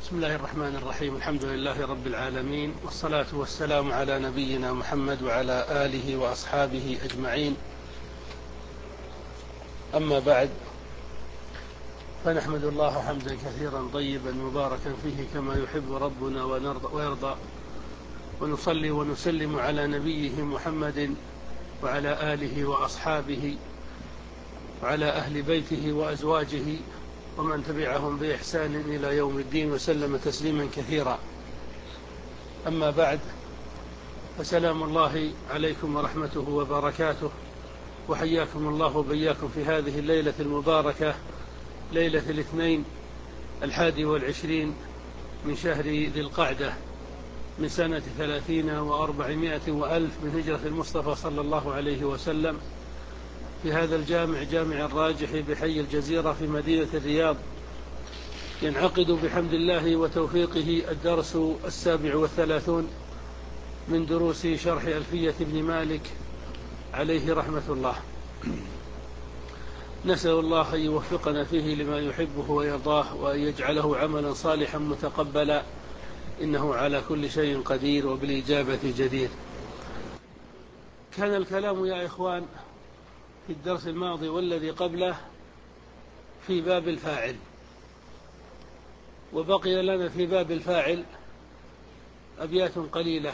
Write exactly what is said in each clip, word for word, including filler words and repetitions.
بسم الله الرحمن الرحيم. الحمد لله رب العالمين، والصلاة والسلام على نبينا محمد وعلى آله وأصحابه أجمعين. أما بعد، فنحمد الله حمدا كثيرا طيبا مباركا فيه كما يحب ربنا ويرضى، ونصلي ونسلم على نبيه محمد وعلى آله وأصحابه وعلى أهل بيته وأزواجه ومن تبعهم بإحسان إلى يوم الدين وسلم تسليما كثيرا. أما بعد، فسلام الله عليكم ورحمته وبركاته، وحياكم الله وبياكم في هذه الليلة المباركة، ليلة الاثنين الحادي والعشرين من شهر ذي القعدة من سنة ثلاثين وأربعمائة وألف من هجرة المصطفى صلى الله عليه وسلم، في هذا الجامع جامع الراجح بحي الجزيرة في مدينة الرياض. ينعقد بحمد الله وتوفيقه الدرس السابع والثلاثون من دروس شرح ألفية ابن مالك عليه رحمة الله. نسأل الله أن يوفقنا فيه لما يحبه ويرضاه، وأن يجعله عملا صالحا متقبلا، إنه على كل شيء قدير وبالإجابة جدير. كان الكلام يا إخوان في الدرس الماضي والذي قبله في باب الفاعل، وبقي لنا في باب الفاعل أبيات قليلة،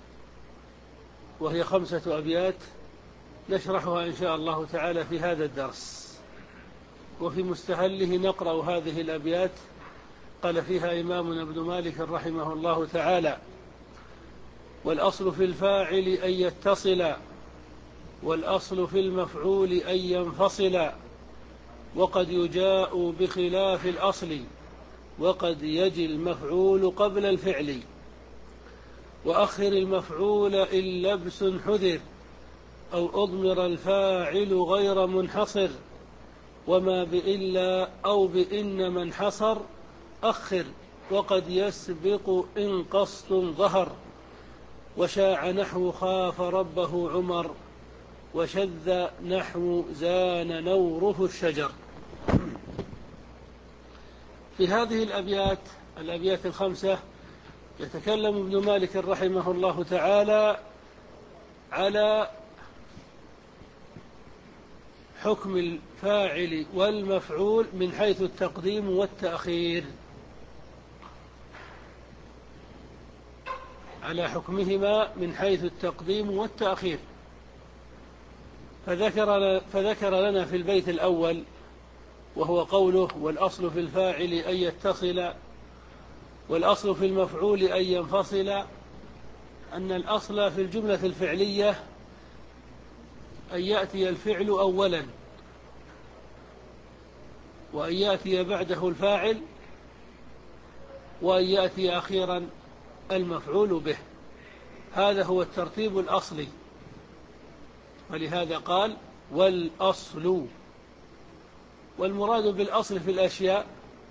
وهي خمسة أبيات نشرحها إن شاء الله تعالى في هذا الدرس. وفي مستهله نقرأ هذه الأبيات. قال فيها إمامنا ابن مالك رحمه الله تعالى: والأصل في الفاعل أن يتصل، والأصل في المفعول أن ينفصل، وقد يجاء بخلاف الأصل، وقد يجي المفعول قبل الفعل، وأخر المفعول إن لبس حذر، أو أضمر الفاعل غير منحصر، وما بإلا أو بإن من حصر أخر، وقد يسبق إن قصد ظهر، وشاع نحو خاف ربه عمر، وشذ نحو زان نوره الشجر. في هذه الأبيات الأبيات الخمسة يتكلم ابن مالك رحمه الله تعالى على حكم الفاعل والمفعول من حيث التقديم والتأخير، على حكمهما من حيث التقديم والتأخير. فذكر, فذكر لنا في البيت الأول، وهو قوله: والأصل في الفاعل أن يتصل، والأصل في المفعول أن ينفصل، أن الأصل في الجملة الفعلية أن يأتي الفعل أولا، وأن يأتي بعده الفاعل، وأن يأتي أخيرا المفعول به. هذا هو الترتيب الأصلي، ولهذا قال: والأصل. والمراد بالأصل في الأشياء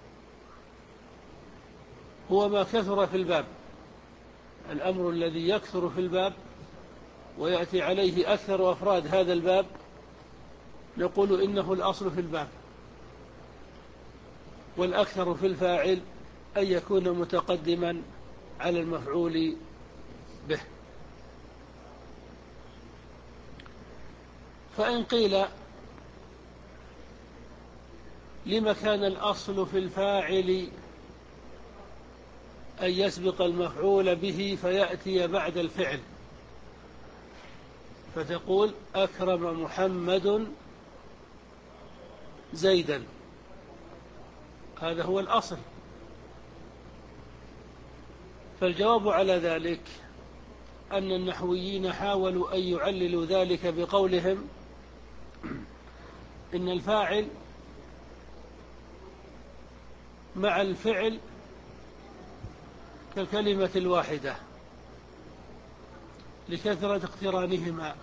هو ما كثر في الباب، الأمر الذي يكثر في الباب ويأتي عليه أكثر أفراد هذا الباب نقول إنه الأصل في الباب. والأكثر في الفاعل أن يكون متقدما على المفعول به. فإن قيل: لما كان الأصل في الفاعل أن يسبق المفعول به فيأتي بعد الفعل، فتقول: أكرم محمد زيدا، هذا هو الأصل. فالجواب على ذلك أن النحويين حاولوا أن يعللوا ذلك بقولهم: إن الفاعل مع الفعل كالكلمة الواحدة لكثرة اقترانهما،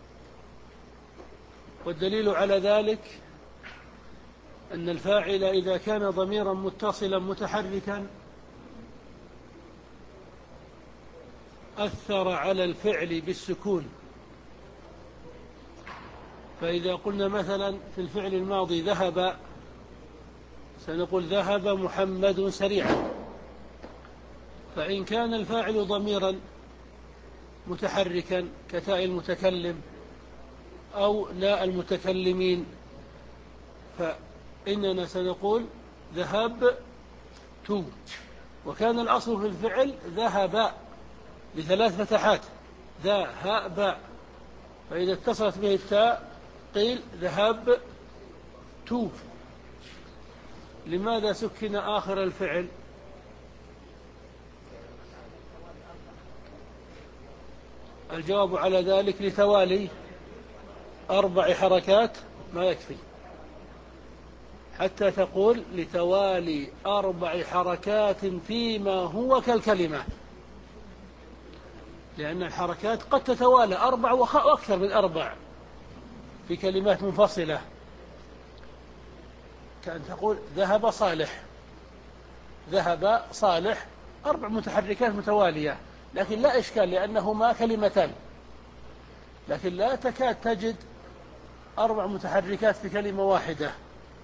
والدليل على ذلك أن الفاعل إذا كان ضميرا متصلا متحركا أثر على الفعل بالسكون. فإذا قلنا مثلا في الفعل الماضي ذهب، سنقول: ذهب محمد سريعا، فإن كان الفاعل ضميرا متحركا كتاء المتكلم أو لا المتكلمين فإننا سنقول ذهبت. وكان الأصل في الفعل ذهب بثلاث فتحات ذهب، فإذا اتصلت به التاء قيل ذهبت. لماذا سكن آخر الفعل؟ الجواب على ذلك لتوالي أربع حركات ما يكفي، حتى تقول لتوالي أربع حركات فيما هو كالكلمة، لأن الحركات قد تتوالى أربع وأكثر من أربع في كلمات منفصلة، كأن تقول ذهب صالح، ذهب صالح، أربع متحركات متوالية، لكن لا إشكال لأنهما كلمتان، لكن لا تكاد تجد أربع متحركات في كلمة واحدة.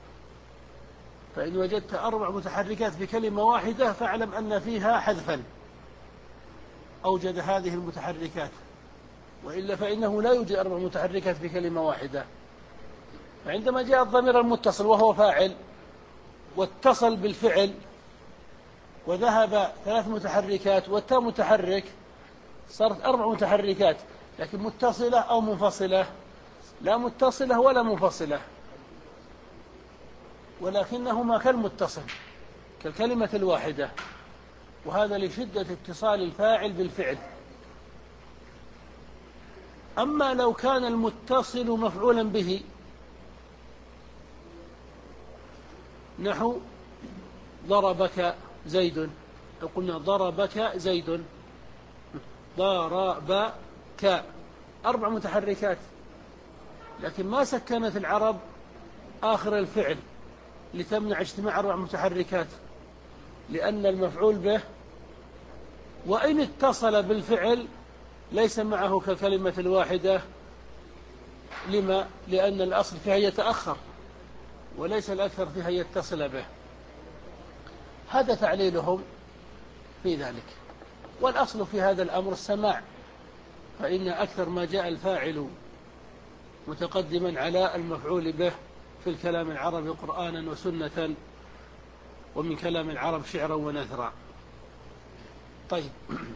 فإن وجدت أربع متحركات في كلمة واحدة فاعلم أن فيها حذفا أوجد هذه المتحركات، وإلا فإنه لا يوجد أربع متحركات في كلمة واحدة. فعندما جاء الضمير المتصل وهو فاعل واتصل بالفعل وذهب ثلاث متحركات والتاء متحرك صارت أربع متحركات، لكن متصلة أو منفصلة؟ لا متصلة ولا منفصلة، ولكنهما كالمتصل كالكلمة الواحدة، وهذا لشدة اتصال الفاعل بالفعل. أما لو كان المتصل مفعولا به نحو ضربك زيد، لو قلنا ضربك زيد، ضربك أربع متحركات، لكن ما سكنت العرب آخر الفعل لتمنع اجتماع أربع متحركات، لأن المفعول به وإن اتصل بالفعل ليس معه ككلمة الواحدة. لما؟ لأن الأصل فيها يتأخر وليس الأكثر فيها يتصل به. هذا تعليلهم في ذلك، والأصل في هذا الأمر السماع، فإن أكثر ما جاء الفاعل متقدما على المفعول به في الكلام العربي قرآنا وسنة، ومن كلام العرب شعرا ونثرا. طيب،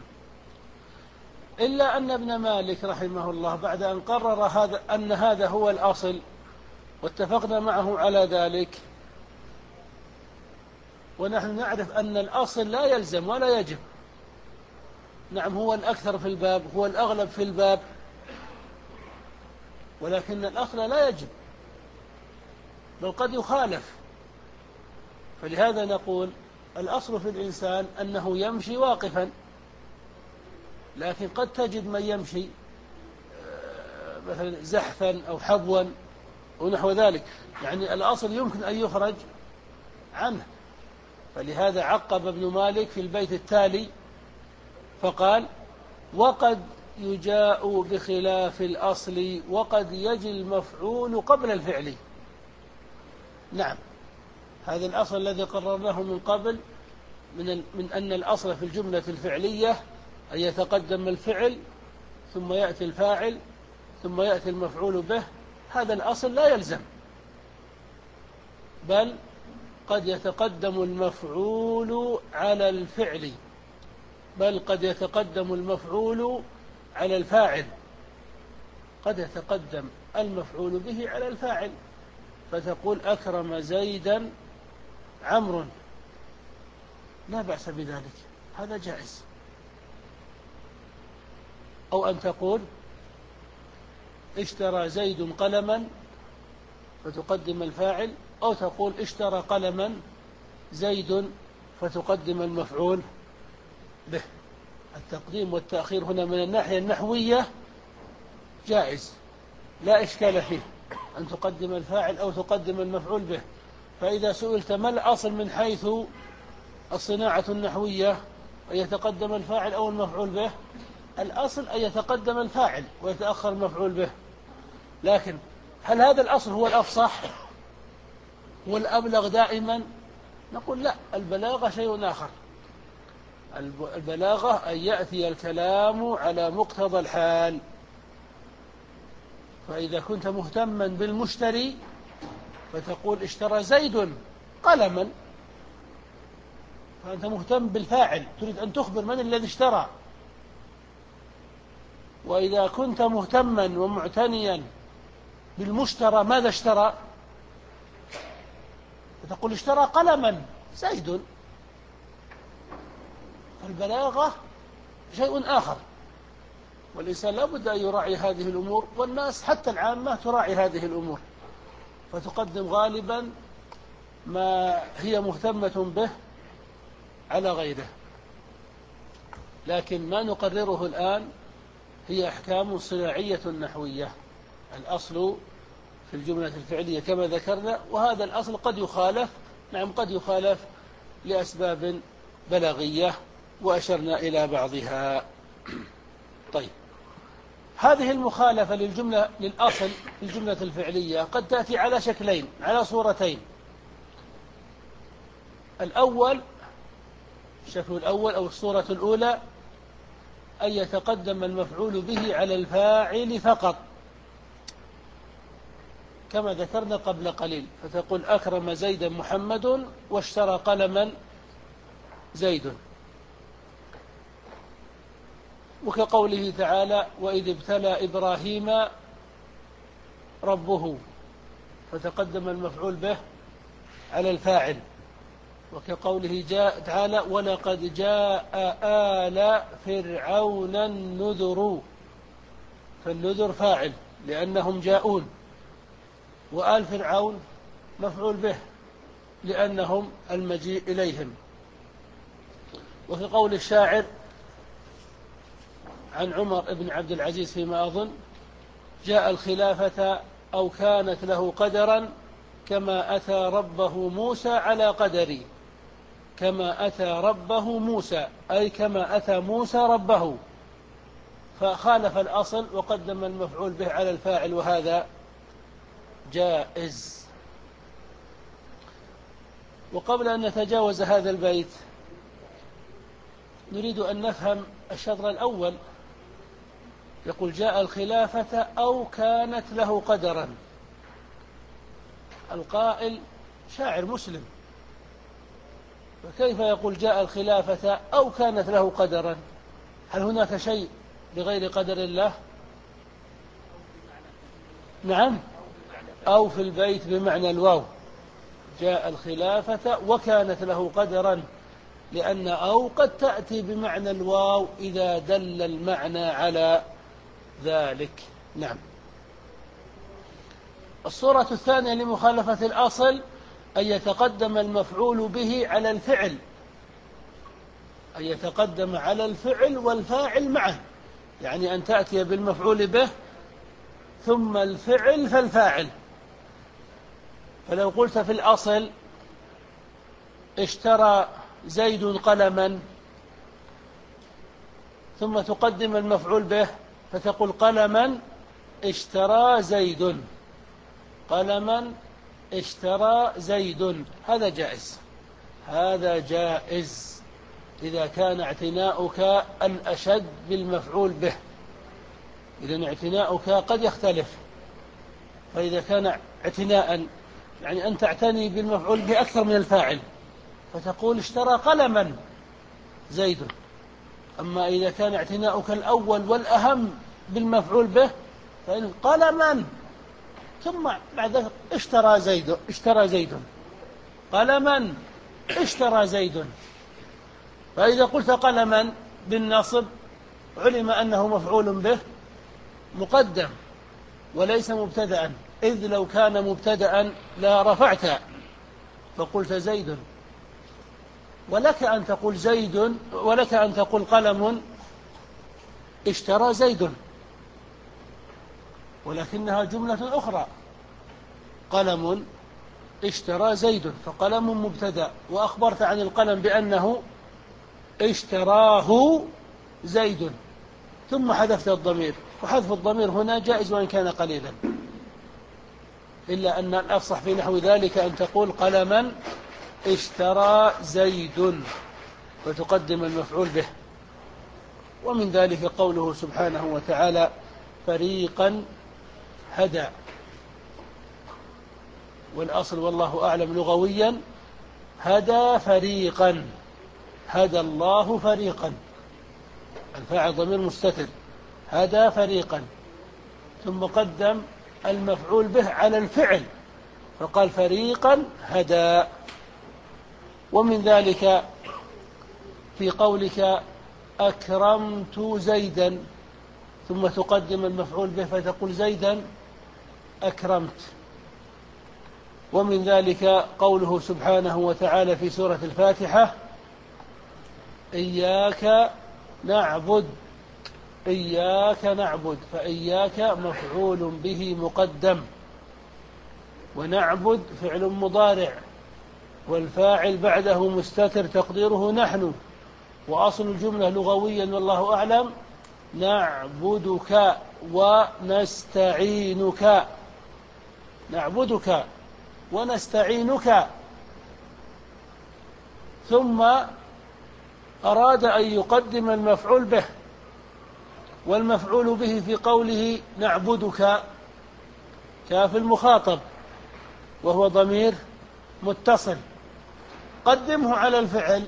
إلا أن ابن مالك رحمه الله بعد أن قرر هذا أن هذا هو الأصل واتفقنا معه على ذلك، ونحن نعرف أن الأصل لا يلزم ولا يجب، نعم هو الأكثر في الباب، هو الأغلب في الباب، ولكن الأصل لا يجب بل قد يخالف. فلهذا نقول الأصل في الإنسان أنه يمشي واقفا، لكن قد تجد من يمشي مثلا زحفا أو حبوا ونحو ذلك، يعني الأصل يمكن أن يخرج عنه. فلهذا عقب ابن مالك في البيت التالي فقال: وقد يجاء بخلاف الأصل وقد يجي المفعول قبل الفعل. نعم، هذا الأصل الذي قررناه من قبل من, من أن الأصل في الجملة الفعلية أن يتقدم الفعل ثم يأتي الفاعل ثم يأتي المفعول به، هذا الأصل لا يلزم، بل قد يتقدم المفعول على الفعل، بل قد يتقدم المفعول على الفاعل، قد يتقدم المفعول به على الفاعل، فتقول: أكرم زيدا عمرو، لا بأس بذلك، هذا جائز. أو أن تقول: اشترى زيد قلما، فتقدم الفاعل، أو تقول: اشترى قلما زيد، فتقدم المفعول به. التقديم والتأخير هنا من الناحية النحوية جائز، لا إشكال فيه أن تقدم الفاعل أو تقدم المفعول به. فإذا سئلت ما الأصل من حيث الصناعة النحوية، أن يتقدم الفاعل أو المفعول به، الأصل أن يتقدم الفاعل ويتأخر المفعول به. لكن هل هذا الأصل هو الأفصح والأبلغ دائما؟ نقول لا، البلاغة شيء آخر، البلاغة أن يأتي الكلام على مقتضى الحال. فإذا كنت مهتما بالمشتري فتقول اشترى زيد قلما، فأنت مهتم بالفاعل، تريد أن تخبر من الذي اشترى. وإذا كنت مهتما ومعتنيا بالمشترى ماذا اشترى، فتقول اشترى قلما زيد. البلاغة شيء آخر، والإنسان لا بد أن يراعي هذه الأمور، والناس حتى العامة تراعي هذه الأمور، فتقدم غالبا ما هي مهتمة به على غيره. لكن ما نقرره الآن هي أحكام صناعية نحوية. الأصل في الجملة الفعلية كما ذكرنا، وهذا الأصل قد يخالف، نعم قد يخالف لأسباب بلاغية وأشرنا إلى بعضها. طيب، هذه المخالفة للجملة للأصل في الجملة الفعلية قد تأتي على شكلين، على صورتين. الأول، الشكل الأول أو الصورة الأولى، أن يتقدم المفعول به على الفاعل فقط كما ذكرنا قبل قليل، فتقول أكرم زيدا محمد واشترى قلما زيد، وكقوله تعالى وإذ ابتلى إبراهيم ربه، فتقدم المفعول به على الفاعل. وكقوله جاء تعالى ولقد جاء آل فرعون النذر، فالنذر فاعل لأنهم جاءون، وآل فرعون مفعول به لأنهم المجيء إليهم. وكقول الشاعر عن عمر بن عبد العزيز فيما أظن جاء الخلافة أو كانت له قدرا كما أتى ربه موسى على قدري، كما أتى ربه موسى أي كما أتى موسى ربه، فخالف الأصل وقدم المفعول به على الفاعل، وهذا جائز. وقبل أن نتجاوز هذا البيت نريد أن نفهم الشطر الأول. يقول جاء الخلافة أو كانت له قدرا. القائل شاعر مسلم، فكيف يقول جاء الخلافة أو كانت له قدرا؟ هل هناك شيء بغير قدر الله؟ نعم، أو في البيت بمعنى الواو، جاء الخلافة وكانت له قدرا، لأن أو قد تأتي بمعنى الواو إذا دل المعنى على ذلك. نعم. الصورة الثانية لمخالفة الأصل أن يتقدم المفعول به على الفعل، أن يتقدم على الفعل والفاعل معه، يعني أن تأتي بالمفعول به ثم الفعل فالفاعل. فلو قلت في الأصل اشترى زيد قلما، ثم تقدم المفعول به فتقول قلما اشترى زيد، قلما اشترى زيد، هذا جائز، هذا جائز إذا كان اعتناؤك الأشد بالمفعول به. إذن اعتناؤك قد يختلف، فإذا كان اعتناء يعني أن تعتني بالمفعول به أكثر من الفاعل فتقول اشترى قلما زيد. أما إذا كان اعتناؤك الأول والأهم بالمفعول به فإن قلما ثم بعد ذلك اشترى زيد، اشترى زيد قلما اشترى زيد. فإذا قلت قلما بالنصب علم أنه مفعول به مقدم وليس مبتدأ، إذ لو كان مبتدأ لا رفعت فقلت زيد. ولك أن تقول زيد، ولك أن تقول قلم اشترى زيد، ولكنها جملة أخرى، قلم اشترى زيد، فقلم مبتدأ وأخبرت عن القلم بأنه اشتراه زيد، ثم حذفت الضمير، وحذف الضمير هنا جائز وإن كان قليلا، إلا أن الأفصح في نحو ذلك أن تقول قلما اشترى زيد. فتقدم المفعول به. ومن ذلك قوله سبحانه وتعالى فريقا هدى، والأصل والله أعلم لغويا هدى فريقا، هدى الله فريقا، الفاعل ضمير مستتر، هدى فريقا، ثم قدم المفعول به على الفعل فقال فريقا هدى. ومن ذلك في قولك أكرمت زيدا، ثم تقدم المفعول به فتقول زيدا أكرمت. ومن ذلك قوله سبحانه وتعالى في سورة الفاتحة إياك نعبد، إياك نعبد، فإياك مفعول به مقدم، ونعبد فعل مضارع، والفاعل بعده مستتر تقديره نحن، وأصل الجملة لغويا والله أعلم نعبدك ونستعينك، نعبدك ونستعينك. ثم أراد أن يقدم المفعول به، والمفعول به في قوله نعبدك كاف المخاطب وهو ضمير متصل، قدمه على الفعل،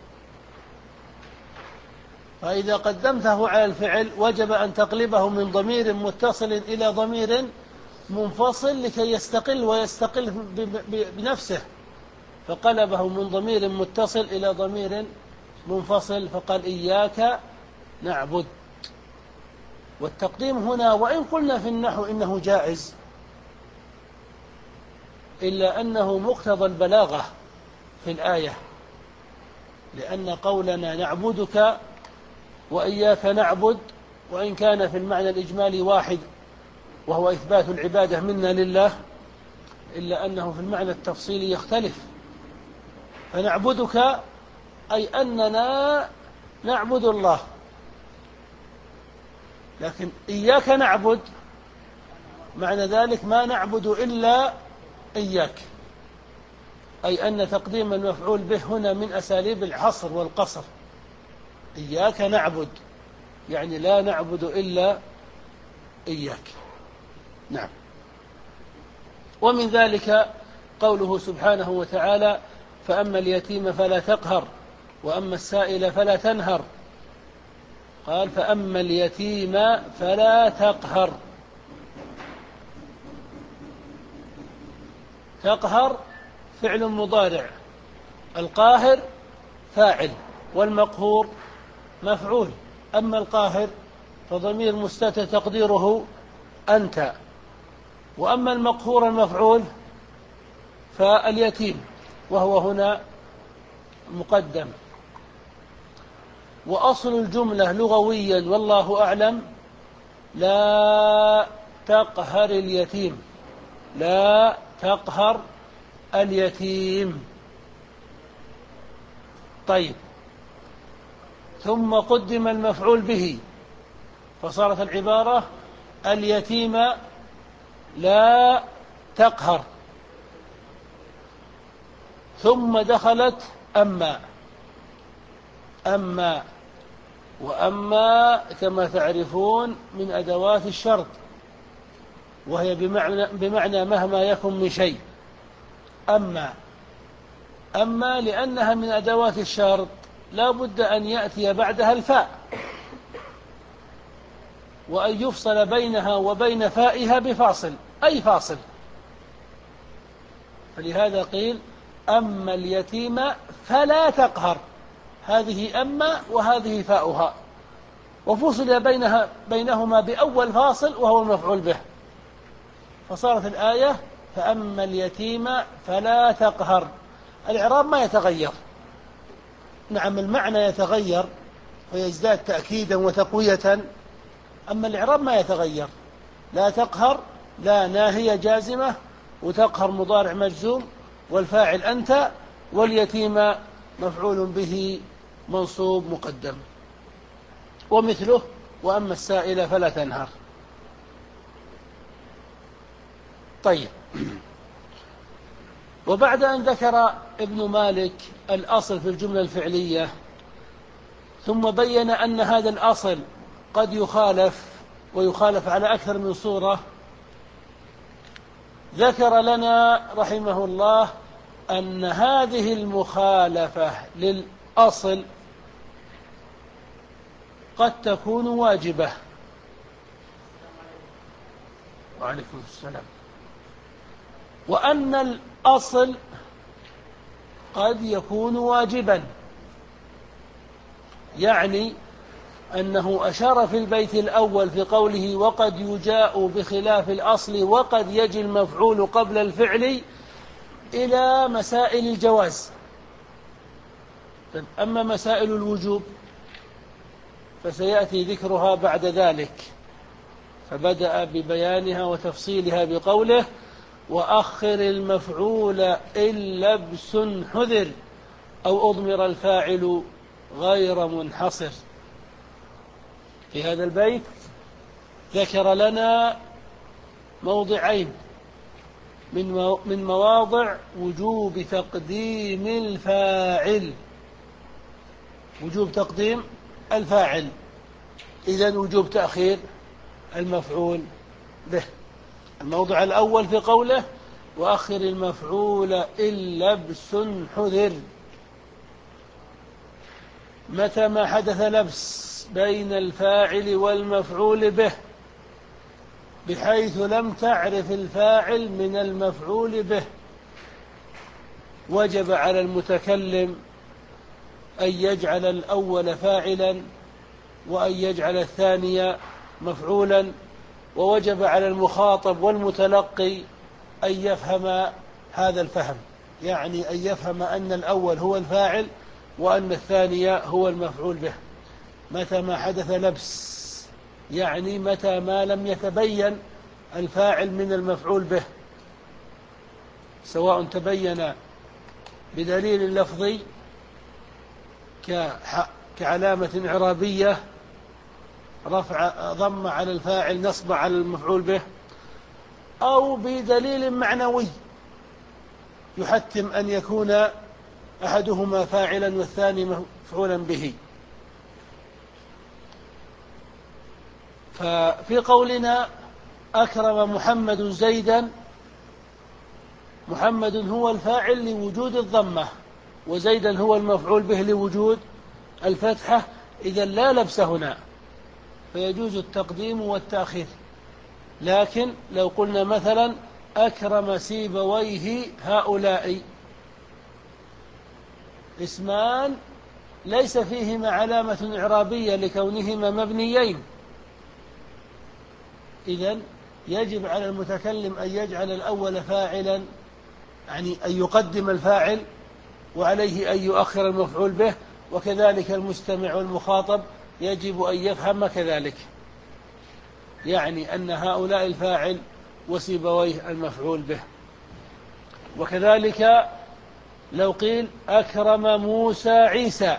فإذا قدمته على الفعل وجب أن تقلبه من ضمير متصل إلى ضمير منفصل لكي يستقل ويستقل بنفسه، فقلبه من ضمير متصل إلى ضمير منفصل فقال إياك نعبد. والتقديم هنا وإن قلنا في النحو إنه جائز إلا أنه مقتضى البلاغة في الآية، لأن قولنا نعبدك وإياك نعبد وإن كان في المعنى الإجمالي واحد وهو إثبات العبادة منا لله، إلا أنه في المعنى التفصيلي يختلف. فنعبدك أي أننا نعبد الله، لكن إياك نعبد معنى ذلك ما نعبد إلا إياك، أي أن تقديم المفعول به هنا من أساليب الحصر والقصر، إياك نعبد يعني لا نعبد إلا إياك. نعم. ومن ذلك قوله سبحانه وتعالى فأما اليتيم فلا تقهر وأما السائل فلا تنهر، قال فأما اليتيم فلا تقهر، تقهر فعل مضارع، القاهر فاعل، والمقهور مفعول. أما القاهر فضمير مستتر تقديره أنت، وأما المقهور المفعول فاليتيم وهو هنا مقدم. وأصل الجملة لغويا والله أعلم لا تقهر اليتيم، لا تقهر اليتيم. طيب، ثم قدم المفعول به فصارت العبارة اليتيم لا تقهر، ثم دخلت أما، أما وأما كما تعرفون من أدوات الشرط، وهي بمعنى, بمعنى مهما يكن من شيء. أما أما لأنها من أدوات الشرط لا بد أن يأتي بعدها الفاء، وأن يفصل بينها وبين فائها بفاصل، أي فاصل. فلهذا قيل أما اليتيم فلا تقهر، هذه أما وهذه فاؤها، وفصل بينها بينهما بأول فاصل وهو المفعول به، فصارت الآية فأما اليتيم فلا تقهر. الإعراب ما يتغير، نعم المعنى يتغير ويزداد تأكيدا وتقوية، أما الإعراب ما يتغير. لا تقهر لا ناهية جازمة، وتقهر مضارع مجزوم، والفاعل أنت، واليتيم مفعول به منصوب مقدم. ومثله وأما السائل فلا تنهر. طيب، وبعد أن ذكر ابن مالك الأصل في الجملة الفعلية ثم بين أن هذا الأصل قد يخالف، ويخالف على أكثر من صورة. ذكر لنا رحمه الله أن هذه المخالفة للأصل قد تكون واجبة. وعليكم السلام. وأن الأصل قد يكون واجبا، يعني أنه أشار في البيت الأول في قوله وقد يجاء بخلاف الأصل وقد يجي المفعول قبل الفعل إلى مسائل الجواز. أما مسائل الوجوب فسيأتي ذكرها بعد ذلك، فبدأ ببيانها وتفصيلها بقوله وأخر المفعول إن لبس حذر أو أضمر الفاعل غير منحصر. في هذا البيت ذكر لنا موضعين من مواضع وجوب تقديم الفاعل، وجوب تقديم الفاعل، إذن وجوب تأخير المفعول به. الموضع الأول في قوله وأخر المفعول إن لبس حذر، متى ما حدث لبس بين الفاعل والمفعول به بحيث لم تعرف الفاعل من المفعول به، وجب على المتكلم أن يجعل الأول فاعلا وأن يجعل الثاني مفعولا، ووجب على المخاطب والمتلقي أن يفهم هذا الفهم، يعني أن يفهم أن الأول هو الفاعل وأن الثاني هو المفعول به. متى ما حدث لبس يعني متى ما لم يتبين الفاعل من المفعول به، سواء تبين بدليل لفظي كعلامة إعرابية رفع ضم على الفاعل نصب على المفعول به، أو بدليل معنوي يحتم أن يكون أحدهما فاعلا والثاني مفعولا به. ففي قولنا أكرم محمد زيدا، محمد هو الفاعل لوجود الضمة وزيدا هو المفعول به لوجود الفتحة، إذا لا لبس هنا فيجوز التقديم والتأخير. لكن لو قلنا مثلا أكرم سيبويه هؤلاء، اسمان ليس فيهما علامة إعرابية لكونهما مبنيين، إذن يجب على المتكلم أن يجعل الأول فاعلا، يعني أن يقدم الفاعل وعليه أن يؤخر المفعول به، وكذلك المستمع والمخاطب يجب أن يفهم كذلك، يعني أن هؤلاء الفاعل وسيبويه المفعول به. وكذلك لو قيل أكرم موسى عيسى،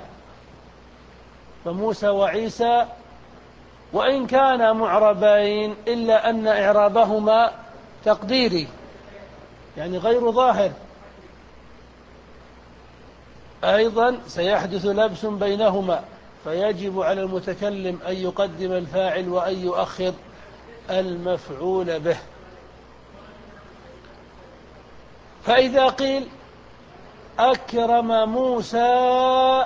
فموسى وعيسى وإن كانا معربين إلا أن إعرابهما تقديري، يعني غير ظاهر، أيضا سيحدث لبس بينهما، فيجب على المتكلم أن يقدم الفاعل وأن يؤخر المفعول به. فإذا قيل أكرم موسى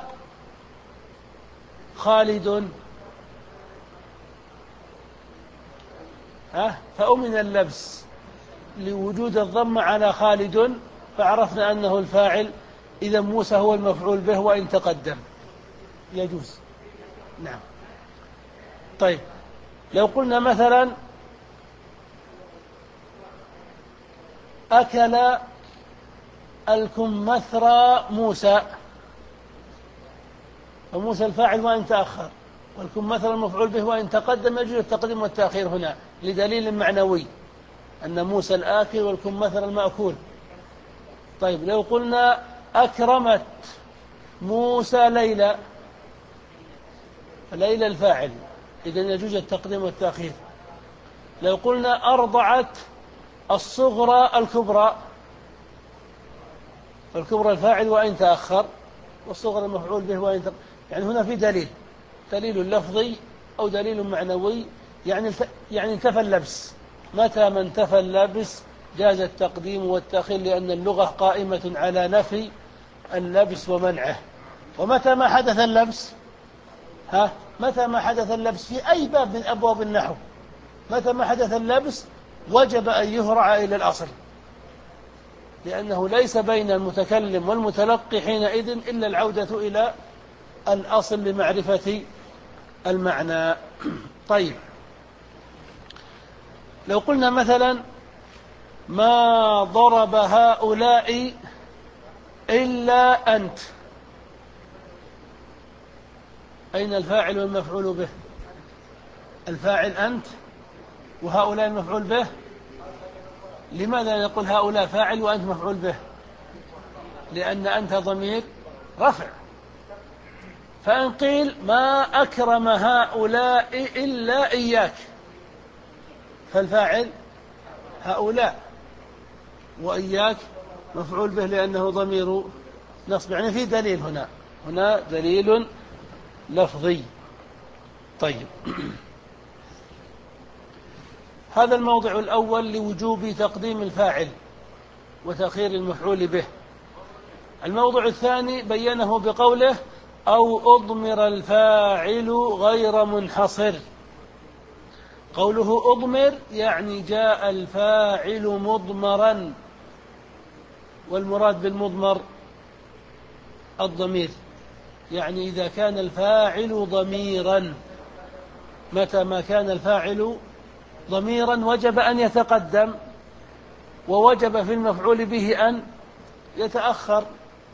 خالد ها فأمن اللبس لوجود الضم على خالد، فعرفنا أنه الفاعل، إذا موسى هو المفعول به وإن تقدم يجوز. نعم. طيب لو قلنا مثلا أكل الكمثرى موسى، فموسى الفاعل وإن تأخر، والكمثرى المفعول به وإن تقدم يجوز التقديم والتأخير هنا لدليل معنوي أن موسى الآكل والكمثرى المأكول. طيب لو قلنا أكرمت موسى ليلى، فليلى الفاعل، إذن يجوز التقديم والتأخير. لو قلنا أرضعت الصغرى الكبرى، فالكبرى الفاعل وإن تأخر والصغرى المفعول به وإن تأخر، يعني هنا في دليل دليل لفظي أو دليل معنوي، يعني يعني انتفى اللبس. متى ما انتفى اللبس جاز التقديم والتأخير، لأن اللغة قائمة على نفي اللبس ومنعه. ومتى ما حدث اللبس ها متى ما حدث اللبس في أي باب من أبواب النحو، متى ما حدث اللبس وجب أن يهرع إلى الأصل، لأنه ليس بين المتكلم والمتلقي حينئذ إلا العودة إلى الأصل لمعرفة المعنى. طيب، لو قلنا مثلا ما ضرب هؤلاء إلا أنت، أين الفاعل والمفعول به؟ الفاعل أنت وهؤلاء المفعول به. لماذا نقول هؤلاء فاعل وأنت مفعول به؟ لأن أنت ضمير رفع. فإن قيل ما أكرم هؤلاء إلا إياك، فالفاعل هؤلاء وإياك مفعول به لأنه ضمير نصب. يعني في دليل هنا هنا دليل لفظي. طيب، هذا الموضع الأول لوجوب تقديم الفاعل وتأخير المفعول به. الموضع الثاني بينه بقوله أو أضمر الفاعل غير منحصر. قوله أضمر يعني جاء الفاعل مضمرا، والمراد بالمضمر الضمير، يعني إذا كان الفاعل ضميرا. متى ما كان الفاعل ضميرا وجب أن يتقدم، ووجب في المفعول به أن يتأخر،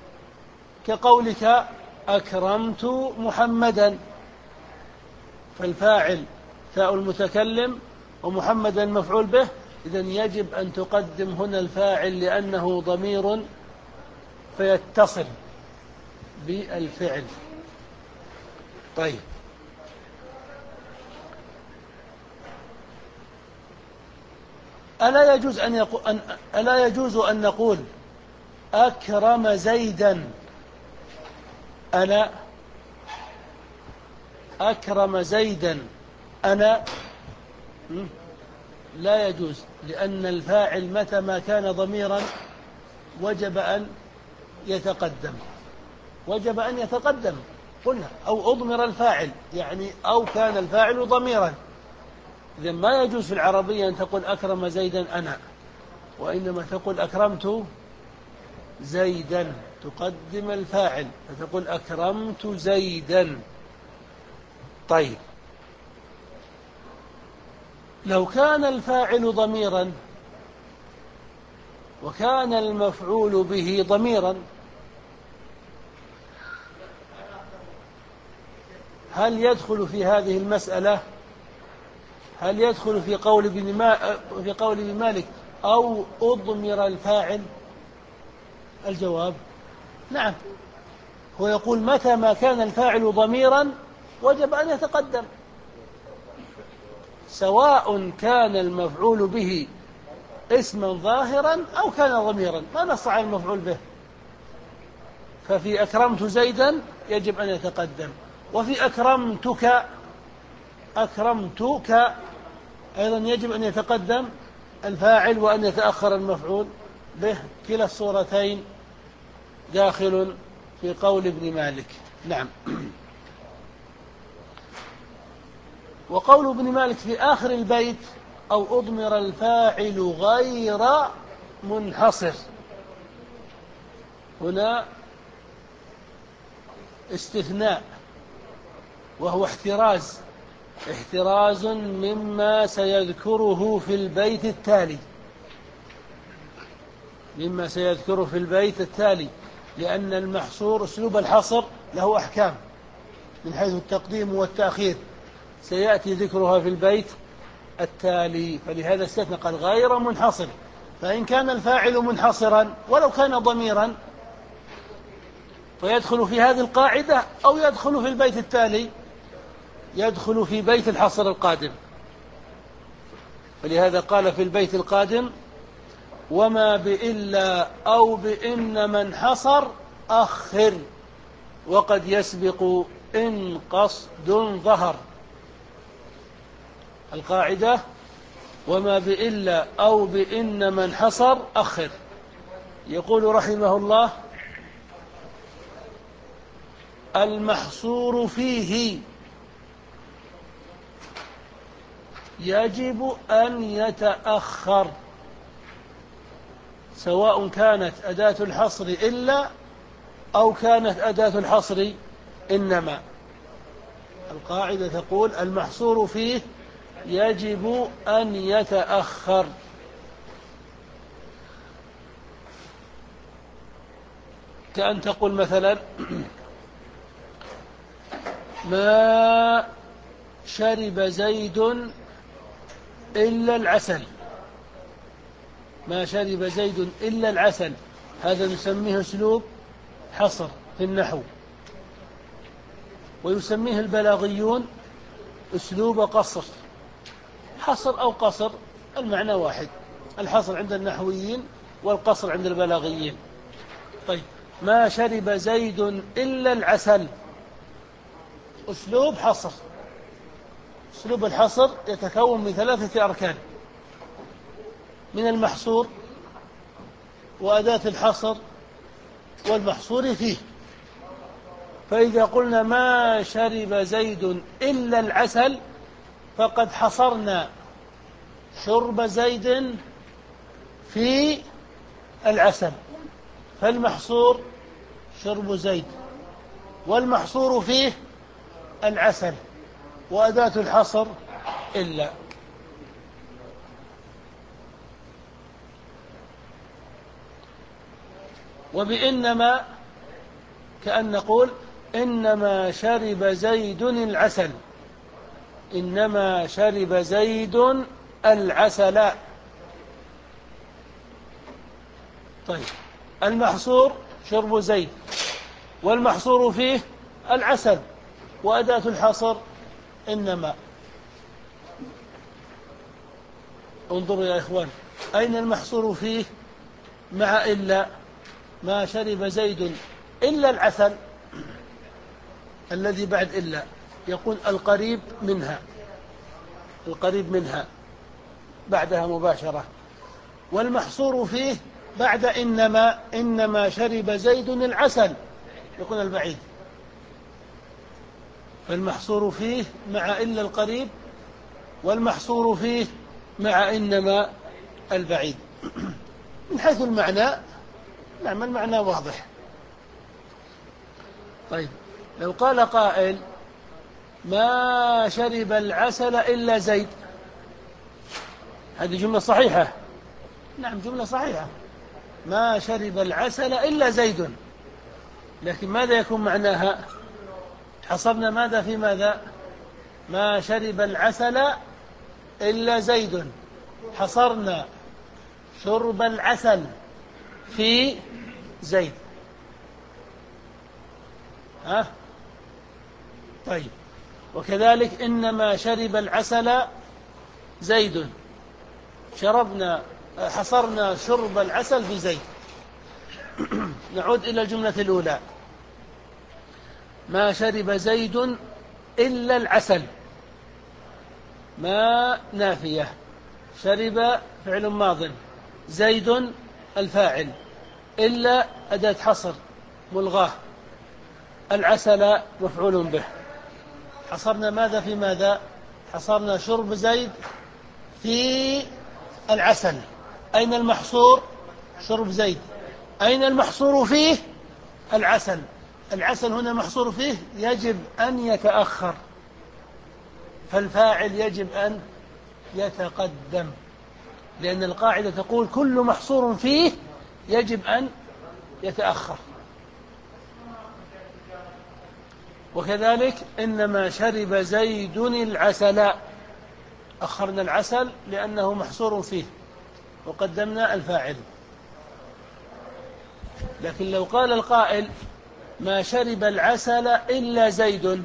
كقولك أكرمت محمدا، فالفاعل تاء المتكلم ومحمدا المفعول به، إذن يجب أن تقدم هنا الفاعل لأنه ضمير فيتصل بالفعل. طيب، ألا يجوز أن يقول أن ألا يجوز أن نقول أكرم زيدا أنا أكرم زيدا أنا؟ لا يجوز، لأن الفاعل متى ما كان ضميرا وجب أن يتقدم وجب أن يتقدم قلنا أو أضمر الفاعل، يعني أو كان الفاعل ضميرا. إذن ما يجوز في العربية أن تقول أكرم زيدا أنا، وإنما تقول أكرمت زيدا، تقدم الفاعل فتقول أكرمت زيدا. طيب، لو كان الفاعل ضميرا وكان المفعول به ضميرا، هل يدخل في هذه المسألة هل يدخل في قول ابن ما في قول ابن مالك أو أضمر الفاعل؟ الجواب نعم. هو يقول متى ما كان الفاعل ضميرا وجب أن يتقدم، سواء كان المفعول به اسما ظاهرا أو كان ضميرا، ما نص على المفعول به. ففي أكرمت زيدا يجب أن يتقدم، وفي أكرمتك أكرمتك أيضا يجب أن يتقدم الفاعل وأن يتأخر المفعول به. كلا الصورتين داخل في قول ابن مالك. نعم. وقول ابن مالك في آخر البيت أو أضمر الفاعل غير منحصر، هنا استثناء، وهو احتراز احتراز مما سيذكره في البيت التالي مما سيذكره في البيت التالي لأن المحصور أسلوب الحصر له أحكام من حيث التقديم والتأخير، سيأتي ذكرها في البيت التالي. فلهذا استثنى قال غير منحصر، فإن كان الفاعل منحصرا ولو كان ضميرا فيدخل في هذه القاعدة أو يدخل في البيت التالي، يدخل في بيت الحصر القادم. ولهذا قال في البيت القادم وما بإلا أو بإن من حصر أخر وقد يسبق إن قصد ظهر. القاعدة: وما بإلا أو بإنما انحصر أخر. يقول رحمه الله: المحصور فيه يجب أن يتأخر، سواء كانت أداة الحصر إلا أو كانت أداة الحصر إنما. القاعدة تقول: المحصور فيه يجب أن يتأخر. كأن تقول مثلا: ما شرب زيد إلا العسل. ما شرب زيد إلا العسل، هذا نسميه أسلوب حصر في النحو، ويسميه البلاغيون أسلوب قصر. حصر أو قصر المعنى واحد، الحصر عند النحويين والقصر عند البلاغيين. طيب، ما شرب زيد إلا العسل، أسلوب حصر. أسلوب الحصر يتكون من ثلاثة أركان: من المحصور، وأداة الحصر، والمحصور فيه. فإذا قلنا ما شرب زيد إلا العسل، فقد حصرنا شرب زيد في العسل، فالمحصور شرب زيد، والمحصور فيه العسل، وأداة الحصر إلا. وبإنما كأن نقول: إنما شرب زيد العسل. إنما شرب زيد العسل. طيب، المحصور شرب زيد، والمحصور فيه العسل، وأداة الحصر إنما. انظروا يا إخوان، أين المحصور فيه مع إلا؟ ما شرب زيد إلا العسل، الذي بعد إلا يقول القريب منها، القريب منها بعدها مباشرة. والمحصور فيه بعد إنما: إنما شرب زيد العسل، يكون البعيد. فالمحصور فيه مع إلا القريب، والمحصور فيه مع إنما البعيد. من حيث المعنى، نعم المعنى واضح. طيب، لو قال قائل: ما شرب العسل إلا زيد، هذه جملة صحيحة. نعم جملة صحيحة، ما شرب العسل إلا زيد، لكن ماذا يكون معناها؟ حصرنا ماذا في ماذا؟ ما شرب العسل إلا زيد، حصرنا شرب العسل في زيد. ها؟ طيب، وكذلك إنما شرب العسل زيد، شربنا حصرنا شرب العسل في زيد. نعود إلى الجملة الأولى: ما شرب زيد إلا العسل. ما نافية، شرب فعل ماض، زيد الفاعل، إلا أداة حصر ملغاه، العسل مفعول به. حصرنا ماذا في ماذا؟ حصرنا شرب زيد في العسل. أين المحصور؟ شرب زيد. أين المحصور فيه؟ العسل. العسل هنا محصور فيه يجب أن يتأخر، فالفاعل يجب أن يتقدم، لأن القاعدة تقول: كل محصور فيه يجب أن يتأخر. وكذلك إنما شرب زيد العسل، أخرنا العسل لأنه محصور فيه وقدمنا الفاعل. لكن لو قال القائل: ما شرب العسل إلا زيد،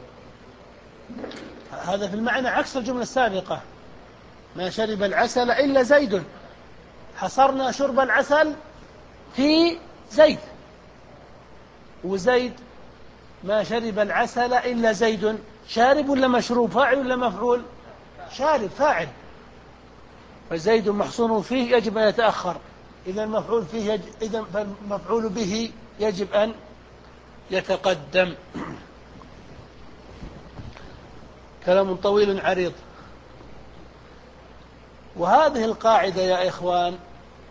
هذا في المعنى عكس الجملة السابقة. ما شرب العسل إلا زيد، حصرنا شرب العسل في زيد، وزيد ما شرب العسل إلا زيد. شارب ولا مشروب؟ فاعل ولا مفعول؟ شارب، فاعل. فزيد محصور فيه يجب أن يتأخر، إذا المفعول فيه يج... إذا فالمفعول به يجب أن يتقدم. كلام طويل عريض. وهذه القاعدة يا إخوان،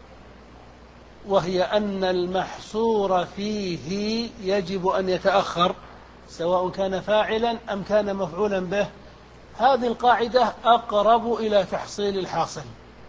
وهي أن المحصور فيه يجب أن يتأخر سواء كان فاعلا أم كان مفعولا به، هذه القاعدة أقرب إلى تحصيل الحاصل.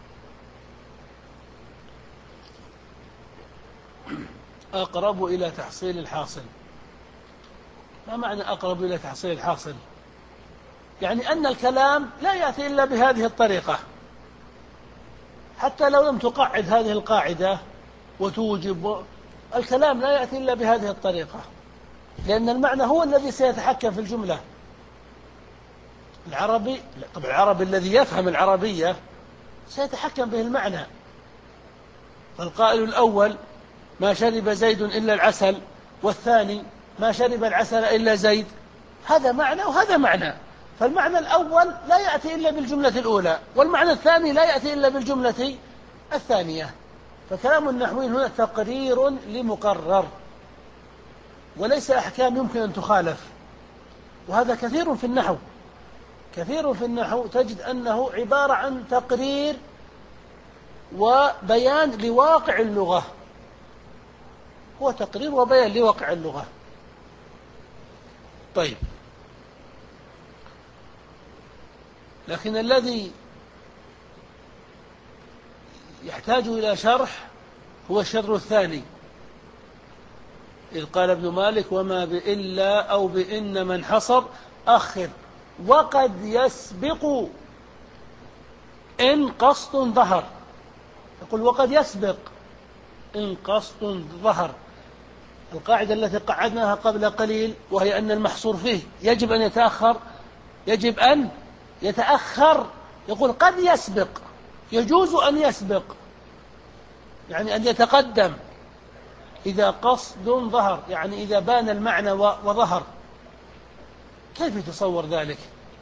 أقرب إلى تحصيل الحاصل. ما معنى أقرب إلى تحصيل الحاصل؟ يعني أن الكلام لا يأتي إلا بهذه الطريقة، حتى لو لم تقعد هذه القاعدة وتوجب، الكلام لا يأتي إلا بهذه الطريقة، لأن المعنى هو الذي سيتحكم في الجملة. العربي، طبعا العربي الذي يفهم العربية سيتحكم به المعنى. فالقائل الأول ما شرب زيد إلا العسل، والثاني ما شرب العسل إلا زيد، هذا معنى وهذا معنى. فالمعنى الأول لا يأتي إلا بالجملة الأولى، والمعنى الثاني لا يأتي إلا بالجملة الثانية. فكلام النحويين هنا تقرير لمقرر، وليس أحكام يمكن أن تخالف. وهذا كثير في النحو، كثير في النحو تجد أنه عبارة عن تقرير وبيان لواقع اللغة، هو تقرير وبيان لواقع اللغة. طيب، لكن الذي يحتاج إلى شرح هو الشطر الثاني، إذ قال ابن مالك وما بإلا أو بإن من حصر أخر وقد يسبق إن قصد ظهر. يقول وقد يسبق إن قصد ظهر. القاعدة التي قعدناها قبل قليل، وهي أن المحصور فيه يجب أن يتأخر، يجب أن يتأخر. يقول قد يسبق، يجوز أن يسبق، يعني أن يتقدم إذا قصد ظهر، يعني إذا بان المعنى وظهر. كيف يتصور ذلك؟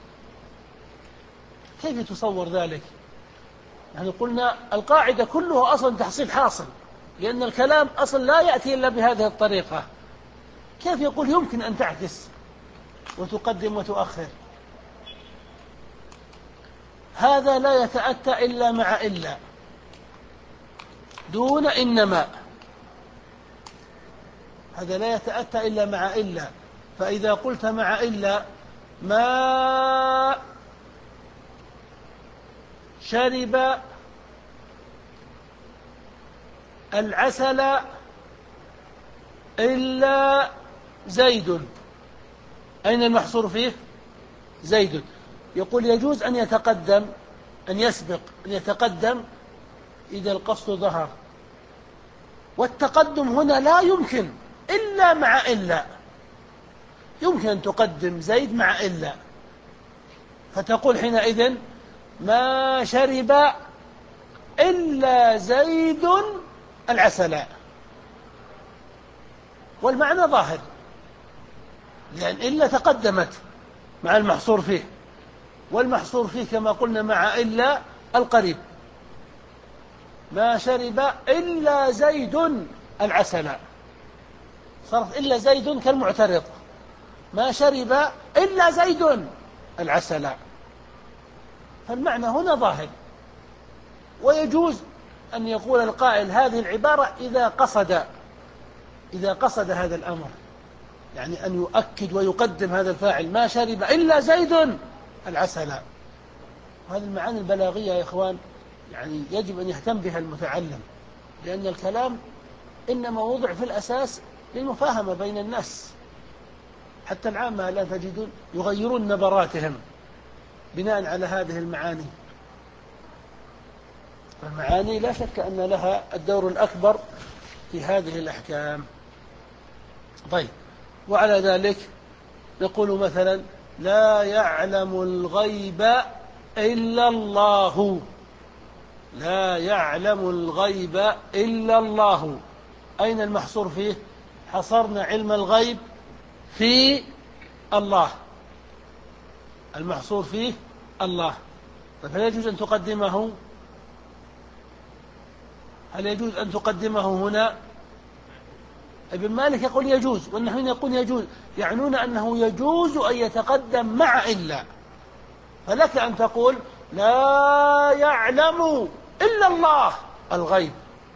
كيف يتصور ذلك؟ يعني قلنا القاعدة كلها أصلا تحصيل حاصل، لأن الكلام أصلا لا يأتي إلا بهذه الطريقة. كيف يقول يمكن أن تعكس وتقدم وتؤخر؟ هذا لا يتأتى إلا مع إلا دون إنما، هذا لا يتأتى إلا مع إلا. فإذا قلت مع إلا ما شرب العسل إلا زيد، أين المحصور فيه؟ زيد. يقول يجوز أن يتقدم، أن يسبق، أن يتقدم إذا القصد ظهر. والتقدم هنا لا يمكن إلا مع إلا، يمكن أن تقدم زيد مع إلا، فتقول حينئذ ما شرب إلا زيد العسل، والمعنى ظاهر، لأن إلا تقدمت مع المحصور فيه، والمحصور فيه كما قلنا مع إلا القريب. ما شرب إلا زيد العسل، صارت إلا زيد كالمعترض، ما شرب إلا زيد العسل، فالمعنى هنا ظاهر. ويجوز أن يقول القائل هذه العبارة إذا قصد إذا قصد هذا الأمر، يعني أن يؤكد ويقدم هذا الفاعل ما شرب إلا زيد العسل. وهذه المعاني البلاغية يا إخوان يعني يجب أن يهتم بها المتعلم، لأن الكلام إنما وضع في الأساس للمفاهمة بين الناس. حتى العامة لا تجدون يغيرون نبراتهم بناء على هذه المعاني. المعاني لا شك أن لها الدور الأكبر في هذه الأحكام. طيب، وعلى ذلك نقول مثلا لا يعلم الغيب إلا الله، لا يعلم الغيب إلا الله. أين المحصور فيه؟ حصرنا علم الغيب في الله، المحصور فيه الله. فهل يجوز أن تقدمه هل يجوز أن تقدمه هنا؟ ابن مالك يقول يجوز، والنحويون يقول يجوز، يعنون أنه يجوز أن يتقدم مع إلا. فلك أن تقول لا يعلم إلا الله الغيب.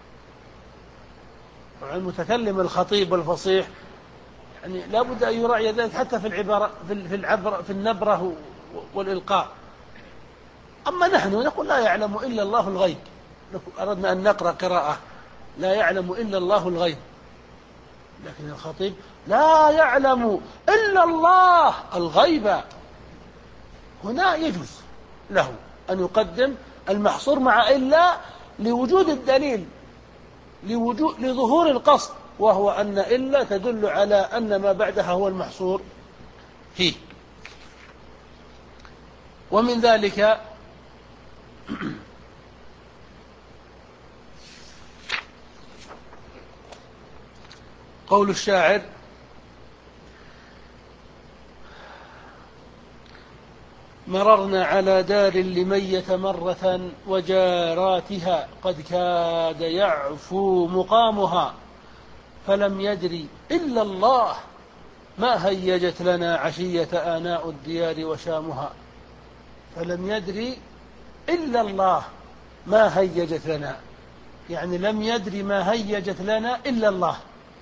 المتكلم الخطيب والفصيح يعني لا بد أن يراعي ذلك حتى في العبارة في العبر في النبرة والإلقاء. أما نحن نقول لا يعلم إلا الله الغيب، أردنا أن نقرأ قراءة لا يعلم إلا الله الغيب، لكن الخطيب لا يعلم إلا الله الغيب. هنا يجوز له أن يقدم المحصور مع إلا لوجود الدليل، لوجود لظهور القصد، وهو أن إلا تدل على أن ما بعدها هو المحصور فيه. ومن ذلك قول الشاعر: مررنا على دار لميت مرة وجاراتها قد كاد يعفو مقامها، فلم يدري إلا الله ما هيجت لنا عشية آناء الديار وشامها. فلم يدري إلا الله ما هيجت لنا، يعني لم يدري ما هيجت لنا إلا الله،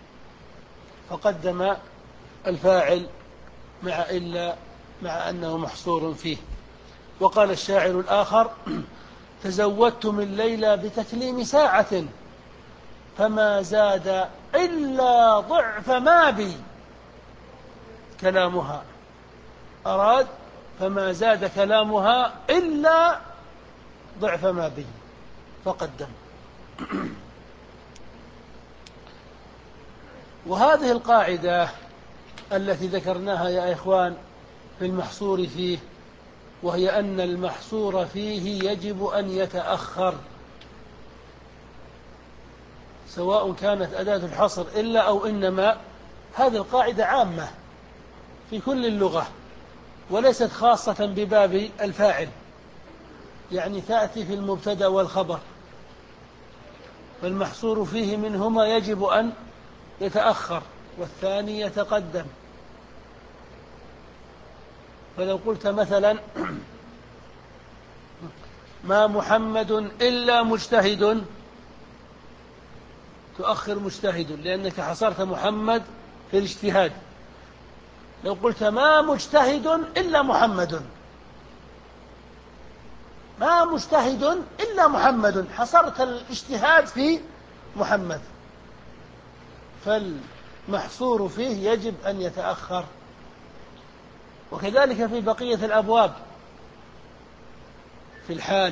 فقدم الفاعل مع إلا مع أنه محصور فيه. وقال الشاعر الآخر: تزودت من ليلى بتكليم ساعة فما زاد إلا ضعف ما بي كلامها. أراد فما زاد كلامها إلا ضعف ما به فقدم. وهذه القاعدة التي ذكرناها يا إخوان في المحصور فيه، وهي أن المحصور فيه يجب أن يتأخر، سواء كانت أداة الحصر إلا أو إنما. هذه القاعدة عامة في كل اللغة وليست خاصة بباب الفاعل، يعني تأتي في المبتدأ والخبر، فالمحصور فيه منهما يجب أن يتأخر والثاني يتقدم. فلو قلت مثلا ما محمد إلا مجتهد، تؤخر مجتهد لأنك حصرت محمد في الاجتهاد. لو قلت ما مجتهد إلا محمد، ما مجتهد إلا محمد، حصرت الاجتهاد في محمد، فالمحصور فيه يجب أن يتأخر. وكذلك في بقية الأبواب، في الحال،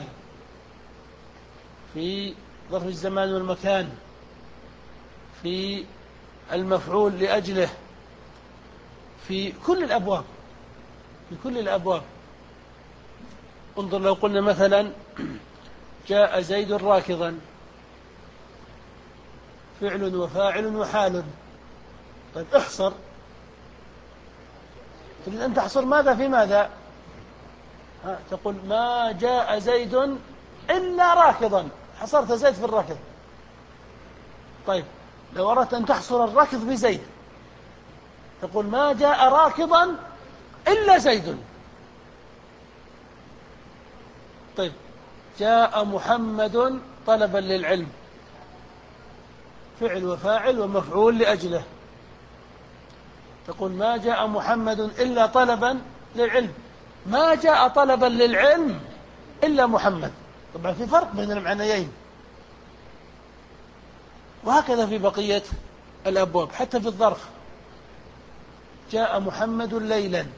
في ظرف الزمان والمكان، في المفعول لأجله، في كل الأبواب، في كل الأبواب. انظر لو قلنا مثلا جاء زيد راكضا، فعل وفاعل وحال. طيب احصر، تريد أن تحصر ماذا في ماذا؟ ها تقول ما جاء زيد إلا راكضا، حصرت زيد في الركض. طيب لو أردت أن تحصر الركض بزيد تقول ما جاء راكضا إلا زيد. طيب جاء محمد طلبا للعلم، فعل وفاعل ومفعول لأجله، تقول ما جاء محمد إلا طلبا للعلم، ما جاء طلبا للعلم إلا محمد. طبعا في فرق بين المعنيين. وهكذا في بقية الأبواب، حتى في الظرف جاء محمد ليلا،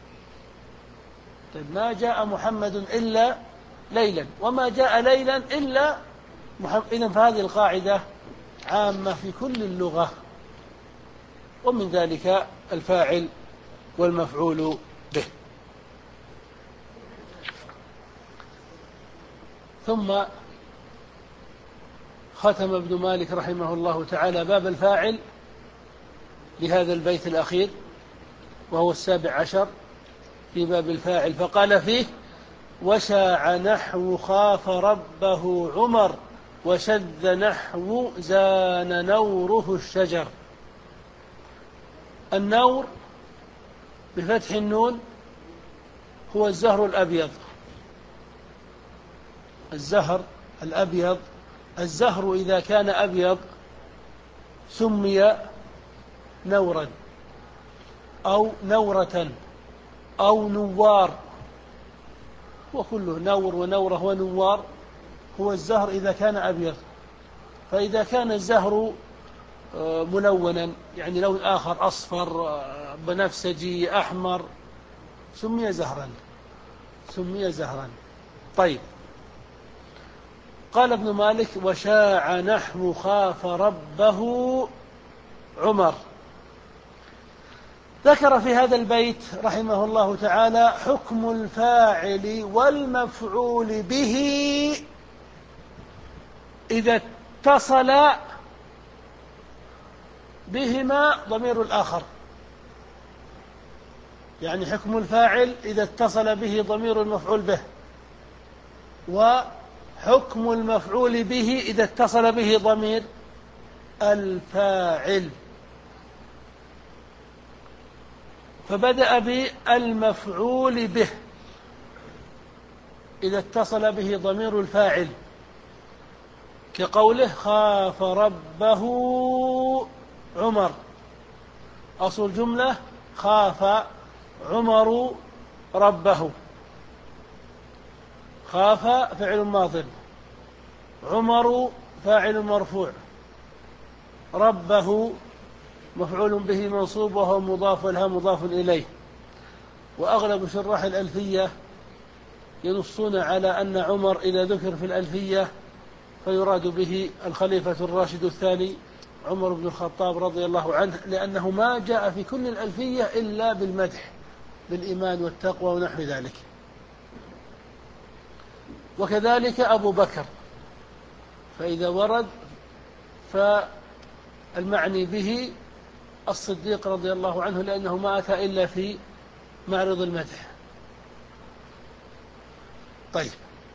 طيب ما جاء محمد إلا ليلا، وما جاء ليلا إلا محمد. إذن فهذه القاعدة عامة في كل اللغة، ومن ذلك الفاعل والمفعول به. ثم ختم ابن مالك رحمه الله تعالى باب الفاعل لهذا البيت الأخير وهو السابع عشر في باب الفاعل، فقال فيه: وشاع نحو خاف ربه عمر، وشذ نحو زان نوره الشجر. النور بفتح النون هو الزهر الأبيض. الزهر الأبيض، الزهر إذا كان أبيض سمي نورا أو نورة أو نوار، وكله نور ونورة ونوار. هو الزهر إذا كان أبيض. فإذا كان الزهر ملونا، يعني لون آخر، أصفر، بنفسجي، أحمر، سمي زهرا، سمي زهرا. طيب، قال ابن مالك: وشاع نحو خاف ربه عمر. ذكر في هذا البيت رحمه الله تعالى حكم الفاعل والمفعول به إذا اتصل بهما ضمير الآخر. يعني حكم الفاعل إذا اتصل به ضمير المفعول به، وحكم المفعول به إذا اتصل به ضمير الفاعل. فبدأ بالمفعول به إذا اتصل به ضمير الفاعل، كقوله: خاف ربه عمر. أصل الجملة: خاف عمر ربه. خاف فعل ماض، عمر فاعل مرفوع، ربه مفعول به منصوب وهو مضاف لها مضاف إليه. وأغلب شراح الألفية ينصون على أن عمر إذا ذكر في الألفية فيراد به الخليفة الراشد الثاني عمر بن الخطاب رضي الله عنه، لأنه ما جاء في كل الألفية إلا بالمدح بالإيمان والتقوى ونحو ذلك. وكذلك أبو بكر، فإذا ورد فالمعني به الصديق رضي الله عنه، لأنه ما أتى إلا في معرض المدح. طيب،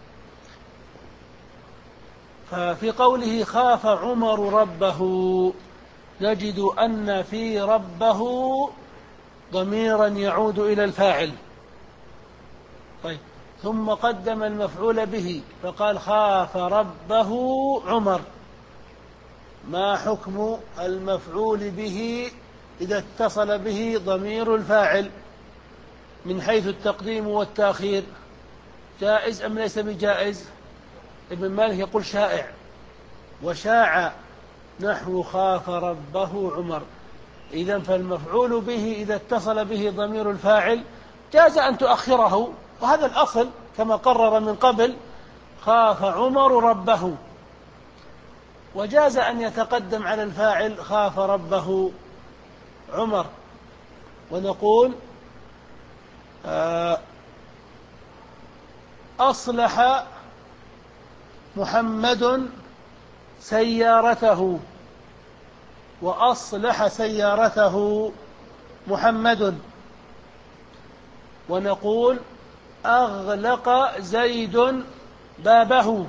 ففي قوله: خاف عمر ربه، نجد أن في ربه ضميرا يعود إلى الفاعل. طيب، ثم قدم المفعول به فقال: خاف ربه عمر. ما حكم المفعول به إذا اتصل به ضمير الفاعل من حيث التقديم والتأخير؟ جائز أم ليس بجائز؟ ابن مالك يقول شائع. وشاع نحو خاف ربه عمر. إذن فالمفعول به إذا اتصل به ضمير الفاعل جاز أن تؤخره، وهذا الأصل كما قرر من قبل: خاف عمر ربه. وجاز أن يتقدم على الفاعل: خاف ربه عمر. ونقول: أصلح محمد سيارته، وأصلح سيارته محمد. ونقول: أغلق زيد بابه،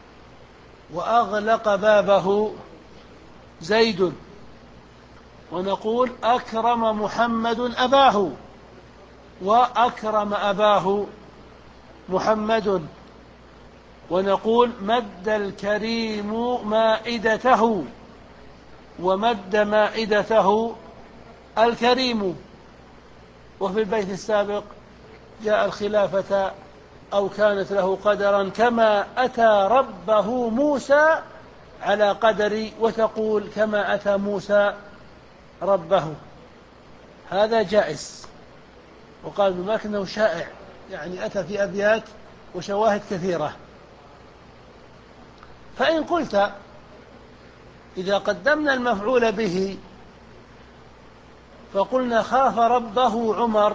وأغلق بابه زيد. ونقول: أكرم محمد أباه، وأكرم أباه محمد. ونقول: مد الكريم مائدته، ومد مائدته الكريم. وفي البيت السابق جاء الخلافة أو كانت له قدرا كما أتى ربه موسى على قدري، وتقول: كما أتى موسى ربه. هذا جائز. وقال ابن مالك أنه شائع، يعني أتى في أبيات وشواهد كثيرة. فإن قلت: إذا قدمنا المفعول به فقلنا: خاف ربه عمر،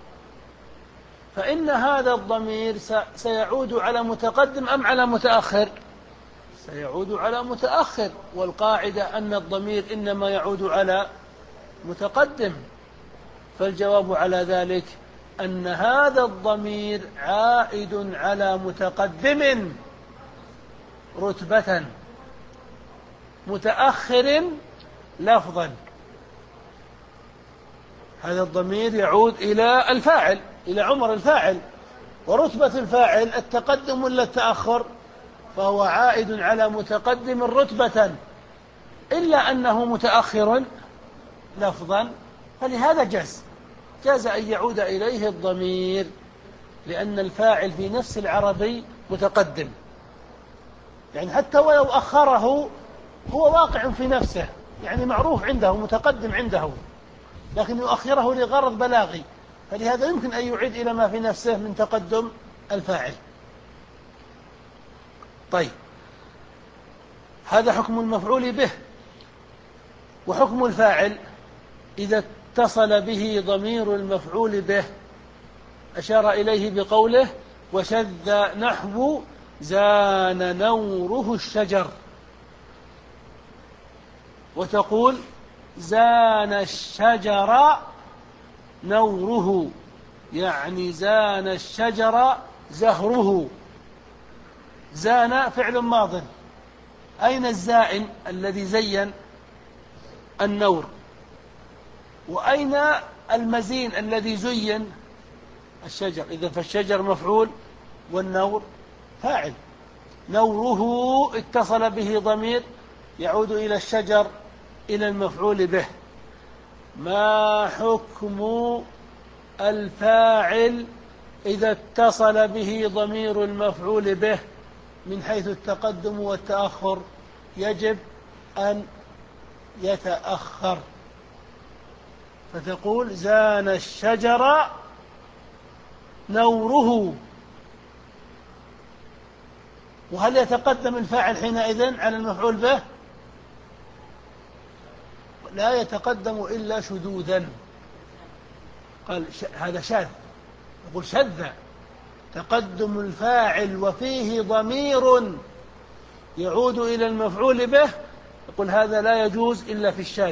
فإن هذا الضمير سيعود على متقدم أم على متأخر؟ سيعود على متأخر، والقاعدة أن الضمير إنما يعود على متقدم. فالجواب على ذلك أن هذا الضمير عائد على متقدم رتبة متأخر لفظا. هذا الضمير يعود إلى الفاعل، إلى عمر الفاعل، ورتبة الفاعل التقدم ولا التأخر، فهو عائد على متقدم رتبة، إلا أنه متأخر لفظا، فلهذا جاز جاز أن يعود إليه الضمير، لأن الفاعل في نفس العربي متقدم، يعني حتى ولو أخره هو واقع في نفسه، يعني معروف عنده متقدم عنده، لكن يؤخره لغرض بلاغي، فلهذا يمكن أن يعيد إلى ما في نفسه من تقدم الفاعل. طيب، هذا حكم المفعول به. وحكم الفاعل إذا اتصل به ضمير المفعول به أشار إليه بقوله وشذ نحو زان نوره الشجر، وتقول زان الشجر نوره، يعني زان الشجر زهره. زان فعل ماض، أين الزائن الذي زين النور؟ وأين المزين الذي زين الشجر؟ إذا فالشجر مفعول والنور فاعل. نوره اتصل به ضمير يعود إلى الشجر، إلى المفعول به. ما حكم الفاعل إذا اتصل به ضمير المفعول به من حيث التقدم والتأخر؟ يجب أن يتأخر، فتقول زان الشجر نوره. وهل يتقدم الفاعل حينئذ على المفعول به؟ لا يتقدم إلا شذوذا. قال هذا شاذ، يقول شذ تقدم الفاعل وفيه ضمير يعود إلى المفعول به، يقول هذا لا يجوز إلا في الشاذ،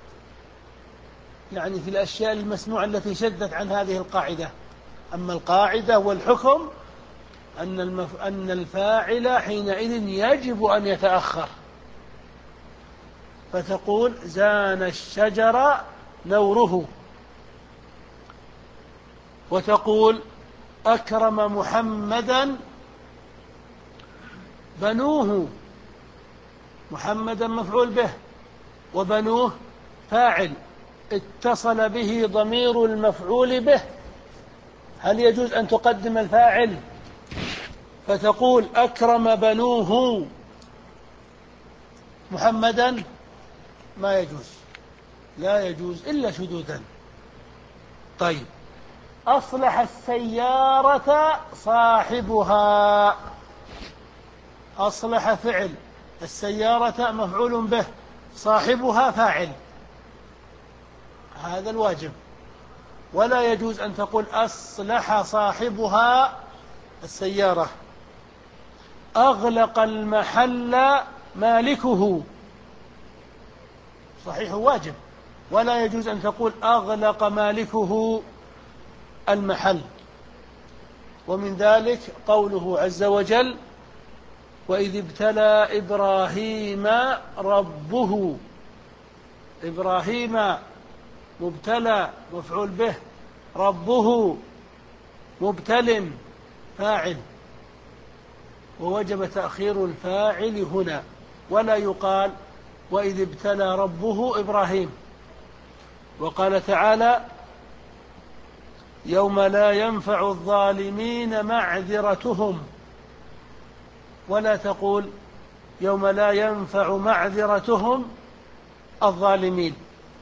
يعني في الأشياء المسموعة التي شذت عن هذه القاعدة. أما القاعدة والحكم أن, المف... أن الفاعل حينئذ يجب أن يتأخر، فتقول زان الشجر نوره. وتقول أكرم محمدا بنوه. محمدا مفعول به وبنوه فاعل، اتصل به ضمير المفعول به، هل يجوز أن تقدم الفاعل فتقول أكرم بنوه محمدا؟ ما يجوز، لا يجوز إلا شذوذا. طيب، أصلح السيارة صاحبها. أصلح فعل، السيارة مفعول به، صاحبها فاعل، هذا الواجب. ولا يجوز أن تقول أصلح صاحبها السيارة. أغلق المحل مالكه، صحيح واجب، ولا يجوز أن تقول أغلق مالكه المحل. ومن ذلك قوله عز وجل وإذ ابتلى إبراهيم ربه. إبراهيم مبتلى مفعول به، ربه مبتل فاعل، ووجب تأخير الفاعل هنا، ولا يقال وإذ ابتلى ربه إبراهيم. وقال تعالى يوم لا ينفع الظالمين معذرتهم، ولا تقول يوم لا ينفع معذرتهم الظالمين.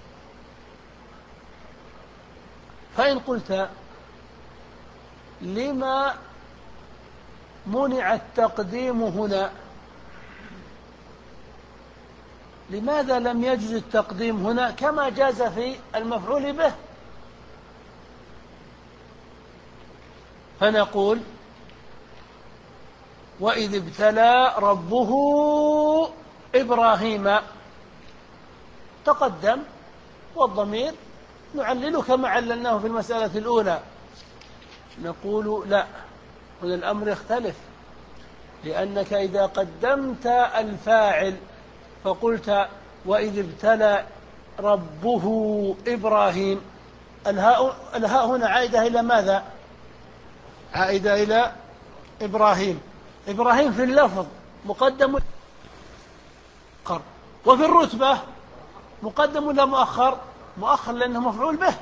فإن قلت لما منع التقديم هنا، لماذا لم يجوز التقديم هنا كما جاز في المفعول به؟ فنقول وإذ ابتلى ربه إبراهيم، تقدم والضمير نعلل كما عللناه في المسألة الأولى، نقول لا، هنا الأمر يختلف، لأنك إذا قدمت الفاعل فقلت وإذ ابتلى ربه إبراهيم، الهاء, الهاء هنا عائدة إلى ماذا؟ عائدة إلى إبراهيم. إبراهيم في اللفظ مقدم مؤخر، وفي الرتبة مقدم ولا مؤخر؟ مؤخر، لأنه مفعول به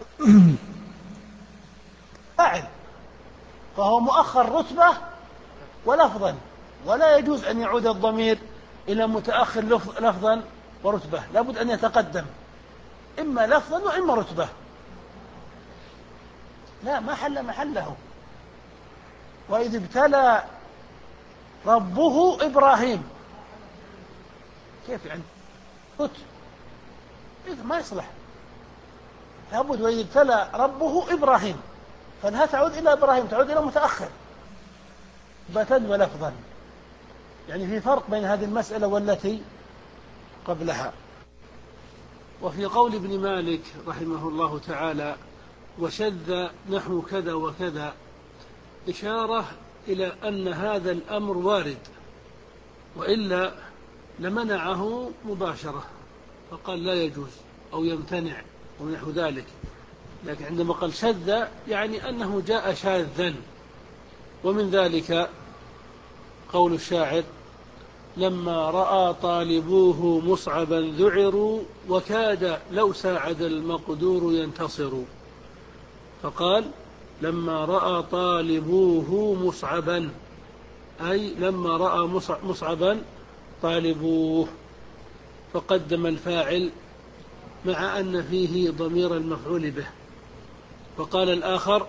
فاعل، فهو مؤخر رتبة ولفظا، ولا يجوز أن يعود الضمير إلى متأخر لفظا ورتبة، لابد أن يتقدم إما لفظا وإما رتبة، لا ما حل محله. وإذ ابتلى ربه إبراهيم، كيف يعني؟ رتب إذا ما يصلح، لابد وإذ ابتلى ربه إبراهيم، فالها تعود إلى إبراهيم، تعود إلى متأخر بتن ولفظا، يعني في فرق بين هذه المسألة والتي قبلها. وفي قول ابن مالك رحمه الله تعالى وشذ نحو كذا وكذا، إشارة إلى أن هذا الأمر وارد، وإلا لمنعه مباشرة فقال لا يجوز أو يمتنع ونحو ذلك، لكن عندما قال شذ يعني أنه جاء شاذا. ومن ذلك قول الشاعر لما رأى طالبوه مصعبا ذعروا وكاد لو ساعد المقدور ينتصر، فقال لما رأى طالبوه مصعبا، أي لما رأى مصعبا طالبوه، فقدم الفاعل مع أن فيه ضمير المفعول به. وقال الآخر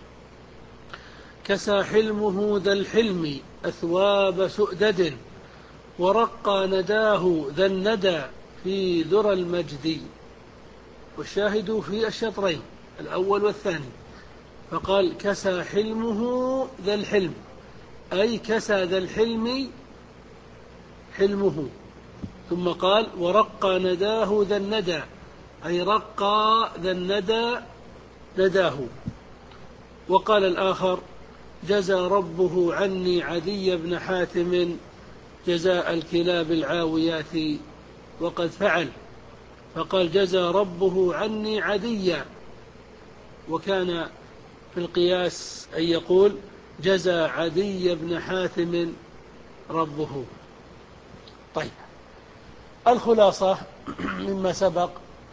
كسى حلمه ذا الحلم أثواب سؤدد ورقى نداه ذا الندى في ذرى المجد، والشاهد في الشطرين الأول والثاني. فقال كسى حلمه ذا الحلم، أي كسى ذا الحلم حلمه، ثم قال ورقى نداه ذا الندى، أي رقى ذا الندى نداه. وقال الآخر جزى ربه عني عدي بن حاتم جزاء الكلاب العاويات وقد فعل، فقال جزى ربه عني عديا، وكان في القياس أن يقول جزى عدي بن حاتم ربه. طيب، الخلاصة مما سبق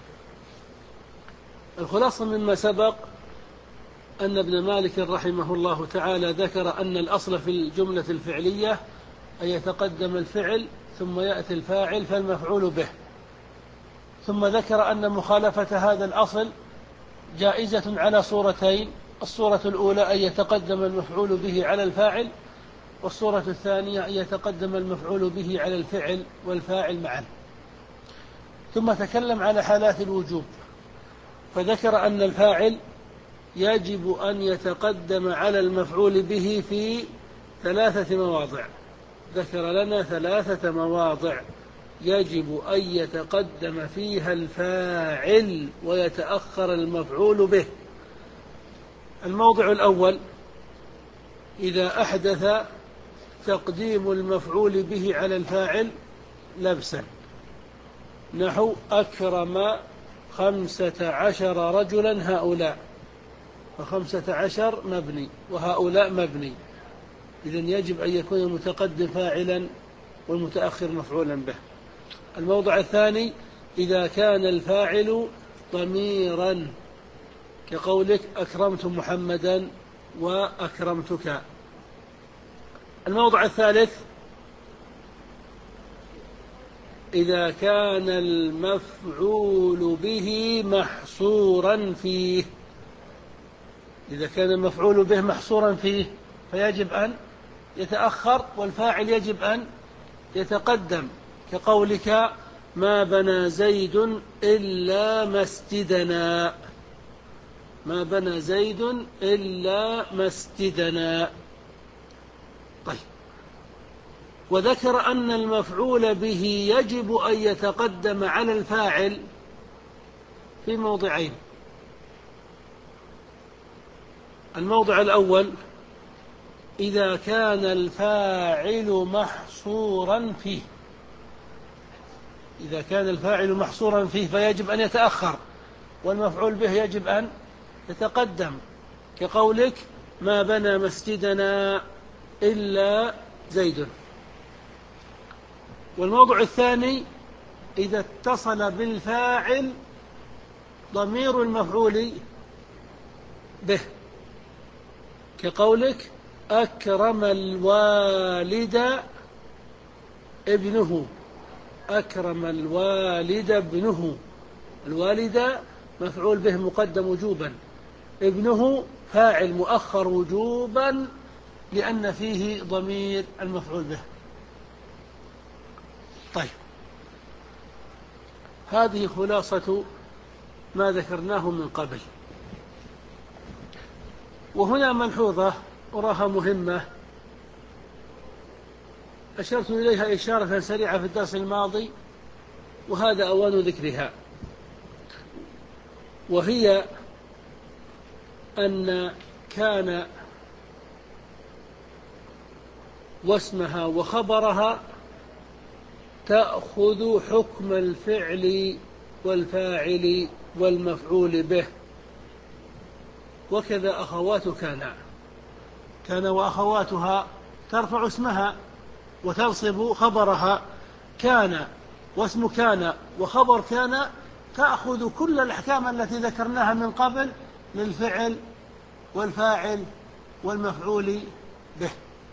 الخلاصة مما سبق أن ابن مالك رحمه الله تعالى ذكر أن الأصل في الجملة الفعلية أن يتقدم الفعل ثم يأتي الفاعل فالمفعول به، ثم ذكر أن مخالفة هذا الأصل جائزة على صورتين: الصورة الأولى أن يتقدم المفعول به على الفاعل، والصورة الثانية أن يتقدم المفعول به على الفعل والفاعل معا. ثم تكلم على حالات الوجوب، فذكر أن الفاعل يجب أن يتقدم على المفعول به في ثلاثة مواضع، ذكر لنا ثلاثة مواضع يجب أن يتقدم فيها الفاعل ويتأخر المفعول به. الموضع الأول إذا أحدث تقديم المفعول به على الفاعل لبسا، نحو أكرم خمسة عشر رجلا هؤلاء، فخمسة عشر مبني وهؤلاء مبني، إذن يجب أن يكون المتقدم فاعلا والمتأخر مفعولا به. الموضع الثاني إذا كان الفاعل ضميرا كقولك أكرمت محمدا وأكرمتك. الموضع الثالث إذا كان المفعول به محصورا فيه، إذا كان المفعول به محصورا فيه فيجب أن يتأخر والفاعل يجب أن يتقدم، كقولك ما بنى زيد إلا مسجدنا، ما بنى زيد إلا مسجدنا. طيب، وذكر أن المفعول به يجب أن يتقدم على الفاعل في موضعين: الموضع الأول: إذا كان الفاعل محصورا فيه. إذا كان الفاعل محصورا فيه فيجب أن يتأخر، والمفعول به يجب أن يتقدم، كقولك: ما بنى مسجدنا إلا زيد. والموضع الثاني: إذا اتصل بالفاعل ضمير المفعول به، كقولك: أكرم الوالد ابنه. أكرم الوالد ابنه. الوالد مفعول به مقدم وجوبا، ابنه فاعل مؤخر وجوبا لأن فيه ضمير المفعول به. طيب، هذه خلاصة ما ذكرناه من قبل. وهنا ملحوظة أراها مهمة أشرت إليها إشارة سريعة في الدرس الماضي، وهذا أوان ذكرها، وهي أن كان واسمها وخبرها تأخذ حكم الفعل والفاعل والمفعول به، وكذا أخوات كان. كان وأخواتها ترفع اسمها وتنصب خبرها. كان واسم كان وخبر كان تأخذ كل الأحكام التي ذكرناها من قبل للفعل والفاعل والمفعول به.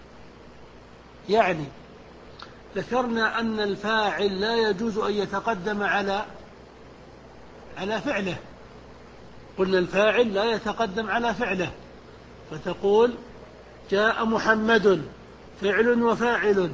يعني ذكرنا أن الفاعل لا يجوز أن يتقدم على على فعله. قلنا الفاعل لا يتقدم على فعله، فتقول: جاء محمد فعل وفاعل،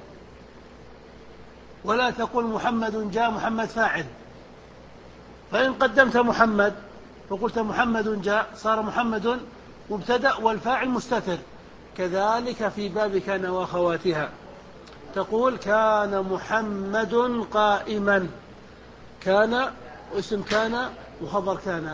ولا تقول محمد جاء محمد فاعل. فإن قدمت محمد وقلت محمد جاء صار محمد مبتدأ والفاعل مستتر. كذلك في باب كان وأخواتها، تقول: كان محمد قائما. كان اسم كان وخبر كان.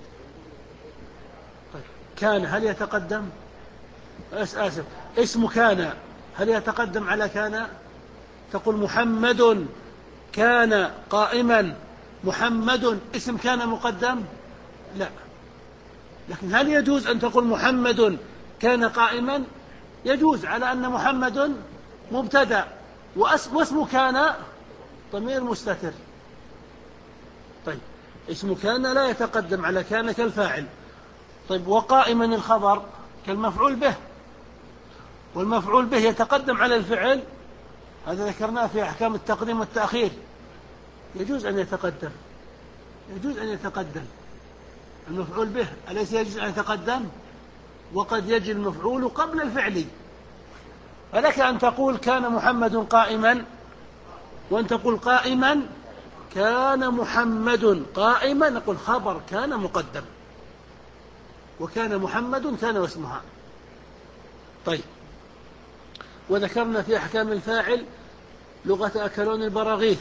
طيب، كان هل يتقدم؟ آسف، اسم كان هل يتقدم على كان؟ تقول: محمد كان قائما. محمد اسم كان مقدم؟ لا. لكن هل يجوز أن تقول محمد كان قائما؟ يجوز، على أن محمد مبتدأ واسم كان ضمير مستتر. طيب، اسم كان لا يتقدم على كان كالفاعل. طيب، وقائما الخبر كالمفعول به، والمفعول به يتقدم على الفعل، هذا ذكرناه في أحكام التقديم والتأخير. يجوز أن يتقدم، يجوز أن يتقدم المفعول به، أليس يجوز أن يتقدم؟ وقد يجي المفعول قبل الفعل. فلك أن تقول: كان محمد قائما، وأن تقول: قائما كان محمد قائما، نقول خبر كان مقدم، وكان محمد كان واسمها. طيب، وذكرنا في أحكام الفاعل لغة أكلون البراغيث،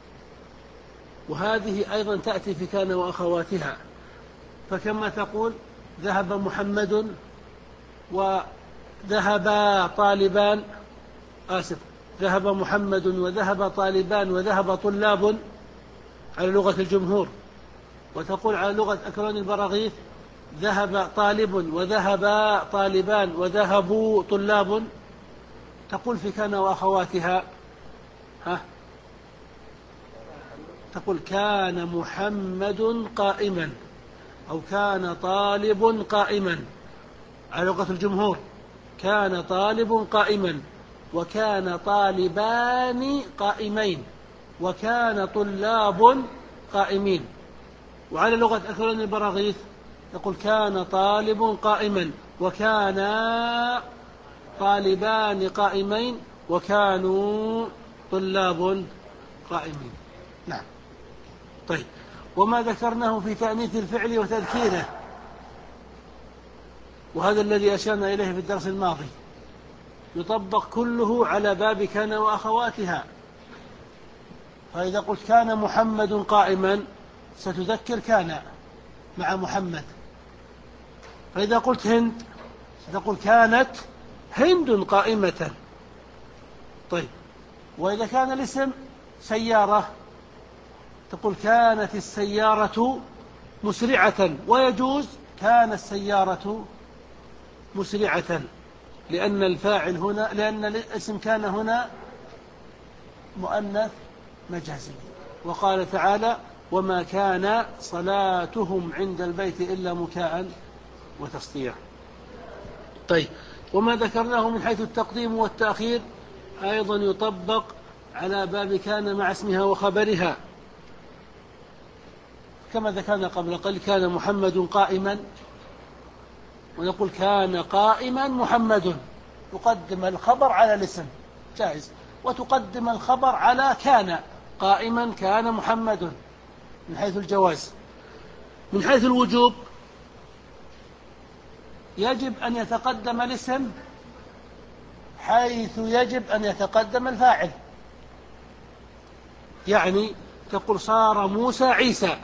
وهذه أيضا تأتي في كان وأخواتها. فكما تقول: ذهب محمد وذهب طالبان، آسف ذهب محمد وذهب طالبان وذهب طلاب على لغة الجمهور. وتقول على لغة أكلون البراغيث: ذهب طالب وذهب طالبان وذهبوا طلاب. تقول في كان وأخواتها: ها تقول: كان محمد قائما، أو كان طالب قائما على لغة الجمهور. كان طالب قائما، وكان طالبان قائمين، وكان طلاب قائمين. وعلى لغة أكلون البراغيث يقول: كان طالب قائما، وكان طالبان قائمين، وكانوا طلاب قائمين. نعم. طيب، وما ذكرناه في تأنيث الفعل وتذكيره، وهذا الذي أشرنا إليه في الدرس الماضي، يطبق كله على باب كان وأخواتها. فإذا قلت: كان محمد قائما، ستذكر كان مع محمد، فإذا قلت هند تقول كانت هند قائمة. طيب، وإذا كان الاسم سيارة تقول كانت السيارة مسرعة، ويجوز كان السيارة مسرعة، لأن الفاعل هنا لأن الاسم كان هنا مؤنث مجازي. وقال تعالى وما كان صلاتهم عند البيت إلا مكاء وتصديع. طيب، وما ذكرناه من حيث التقديم والتأخير أيضا يطبق على باب كان مع اسمها وخبرها، كما ذكرنا قبل قليل كان محمد قائما، ونقول كان قائما محمد، تقدم الخبر على الاسم جائز، وتقدم الخبر على كان قائما كان محمد من حيث الجواز. من حيث الوجوب يجب أن يتقدم الاسم حيث يجب أن يتقدم الفاعل. يعني تقول صار موسى عيسى،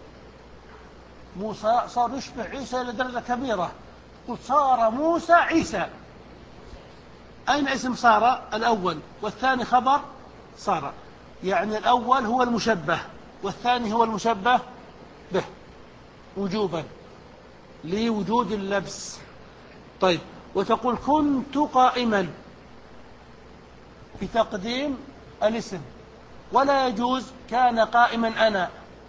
موسى صار يشبه عيسى إلى درجة كبيرة، تقول صار موسى عيسى. أين اسم صار الأول والثاني خبر صار؟ يعني الأول هو المشبه والثاني هو المشبه به وجوبا لوجود اللبس. طيب، وتقول كنت قائما بتقديم الاسم، ولا يجوز كان قائما أنا،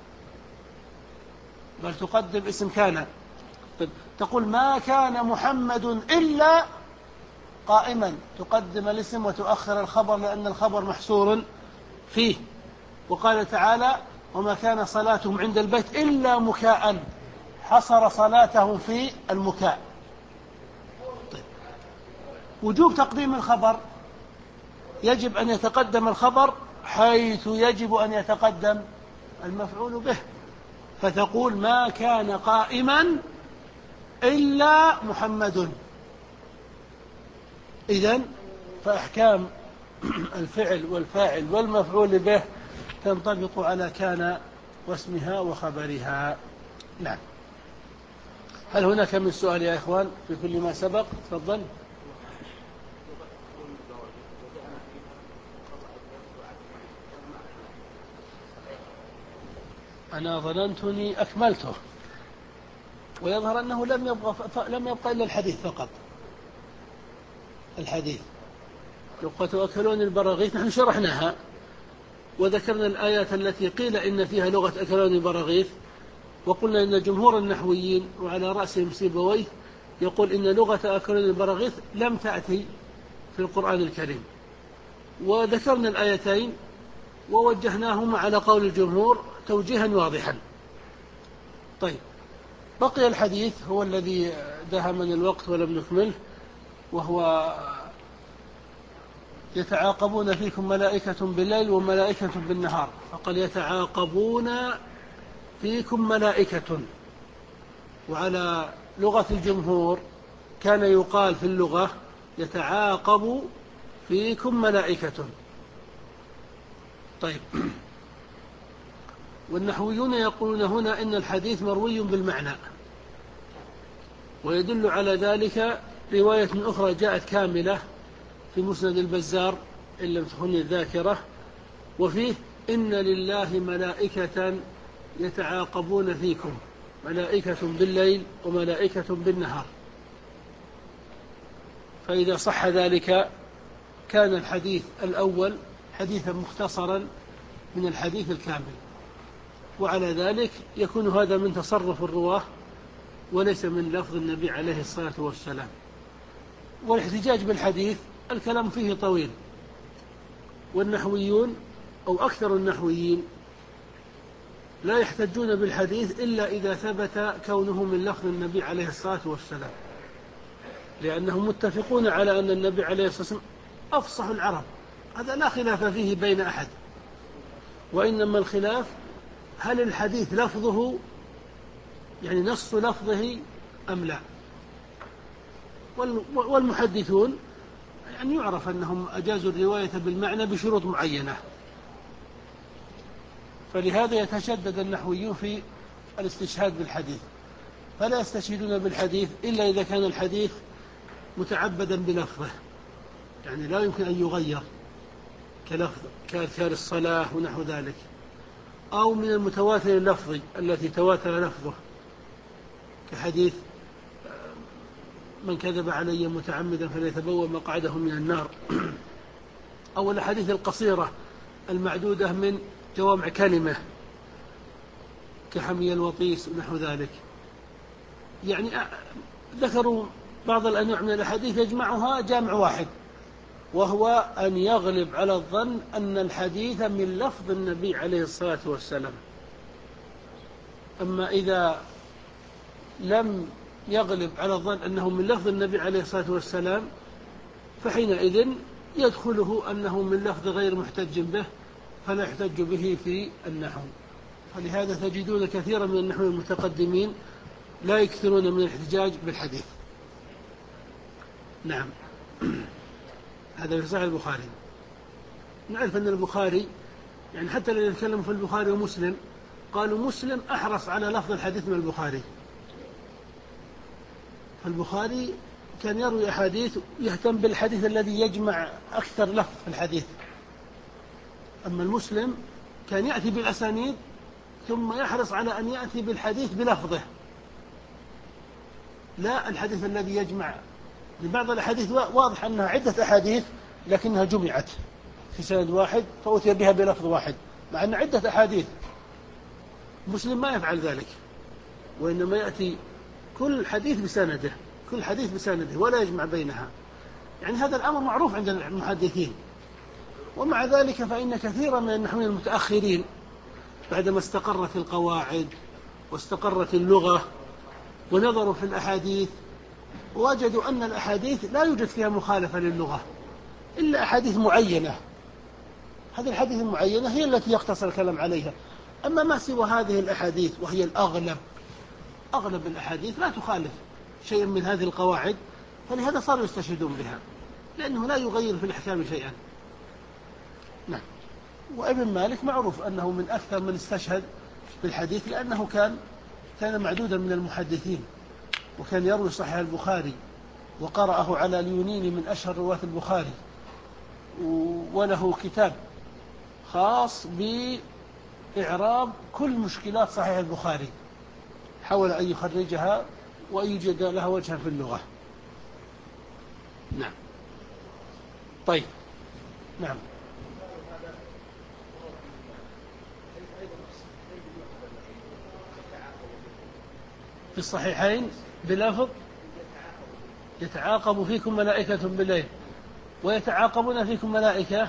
بل تقدم اسم كان. طيب، تقول ما كان محمد إلا قائما، تقدم الاسم وتؤخر الخبر لأن الخبر محصور فيه. وقال تعالى وما كان صلاتهم عند البيت إلا مكاء، حصر صلاتهم في المكاء. طيب، وجوب تقديم الخبر يجب أن يتقدم الخبر حيث يجب أن يتقدم المفعول به، فتقول ما كان قائما إلا محمد. إذن فأحكام الفعل والفاعل والمفعول به تنطبق على كان واسمها وخبرها. نعم. هل هناك من سؤال يا إخوان في كل ما سبق؟ تفضل. أنا ظننتني أكملته، ويظهر أنه لم يبقى لم يبقى إلا الحديث فقط. الحديث لقد تؤكلون البراغيث نحن شرحناها وذكرنا الآيات التي قيل إن فيها لغة أكلون البراغيث، وقلنا إن جمهور النحويين وعلى رأسهم سيبويه يقول إن لغة أكلون البراغيث لم تأتي في القرآن الكريم، وذكرنا الآيتين ووجهناهما على قول الجمهور توجيها واضحا. طيب، بقي الحديث هو الذي دهمنا الوقت ولم نكمله، وهو يتعاقبون فيكم ملائكة بالليل وملائكة بالنهار، فقال يتعاقبون فيكم ملائكة. وعلى لغة الجمهور كان يقال في اللغة يتعاقب فيكم ملائكة. طيب، والنحويون يقولون هنا إن الحديث مروي بالمعنى، ويدل على ذلك رواية أخرى جاءت كاملة في مسند البزار إن لم تخني الذاكرة، وفيه إن لله ملائكة يتعاقبون فيكم، ملائكة بالليل وملائكة بالنهار. فإذا صح ذلك كان الحديث الأول حديثا مختصرا من الحديث الكامل، وعلى ذلك يكون هذا من تصرف الرواه وليس من لفظ النبي عليه الصلاة والسلام. والاحتجاج بالحديث الكلام فيه طويل، والنحويون أو أكثر النحويين لا يحتجون بالحديث إلا إذا ثبت كونه من لفظ النبي عليه الصلاة والسلام، لأنهم متفقون على أن النبي عليه الصلاة والسلام أفصح العرب، هذا لا خلاف فيه بين أحد، وإنما الخلاف هل الحديث لفظه يعني نص لفظه أم لا. والمحدثون يعني يعرف أنهم أجازوا الرواية بالمعنى بشروط معينة، فلهذا يتشدد النحويون في الاستشهاد بالحديث. فلا يستشهدون بالحديث إلا إذا كان الحديث متعبدا بلفظه، يعني لا يمكن أن يغير كلفظ كأذكار الصلاة ونحو ذلك، أو من المتواتر اللفظي التي تواتر لفظه كحديث من كذب علي متعمدا فليتبوأ مقعده من النار، أو الأحاديث القصيرة المعدودة من جوامع كلمة كحمي الوطيس ونحو ذلك. يعني ذكروا بعض الأنواع من الأحاديث يجمعها جامع واحد، وهو أن يغلب على الظن أن الحديث من لفظ النبي عليه الصلاة والسلام. أما إذا لم يغلب على الظن أنه من لفظ النبي عليه الصلاة والسلام فحينئذ يدخله أنه من لفظ غير محتج به، فلا يحتج به في النحو. فلهذا تجدون كثيرا من النحو المتقدمين لا يكثرون من الاحتجاج بالحديث. نعم. هذا في صحيح البخاري. نعرف أن البخاري يعني حتى الذين يتكلموا في البخاري ومسلم قالوا مسلم أحرص على لفظ الحديث من البخاري. فالبخاري كان يروي أحاديث يهتم بالحديث الذي يجمع أكثر لفظ في الحديث، أما المسلم كان يأتي بالأسانيد ثم يحرص على أن يأتي بالحديث بلفظه، لا الحديث الذي يجمع. لبعض الأحاديث واضح أنها عدة أحاديث لكنها جمعت في سند واحد فأتي بها بلفظ واحد، مع أن عدة أحاديث. مسلم ما يفعل ذلك، وإنما يأتي كل حديث بسنده، كل حديث بسنده ولا يجمع بينها. يعني هذا الأمر معروف عند المحدثين. ومع ذلك فإن كثيرا من النحويين المتأخرين بعدما استقرت القواعد واستقرت اللغة ونظروا في الأحاديث وجدوا أن الأحاديث لا يوجد فيها مخالفة للغة إلا أحاديث معينة. هذه الحديث المعينة هي التي يقتصر الكلام عليها. أما ما سوى هذه الأحاديث وهي الأغلب، أغلب الأحاديث لا تخالف شيئا من هذه القواعد، فلهذا صاروا يستشهدون بها لأنه لا يغير في الأحكام شيئا. نعم. وابن مالك معروف أنه من أكثر من استشهد بالحديث لأنه كان كان معدودا من المحدثين، وكان يروي صحيح البخاري وقرأه على اليونيني من أشهر رواة البخاري، وله كتاب خاص بإعراب كل مشكلات صحيح البخاري، حاول أن يخرجها ويوجد لها وجها في اللغة. نعم. طيب. نعم. في الصحيحين بلفظ يتعاقب فيكم ملائكة بالليل ويتعاقبون فيكم ملائكة.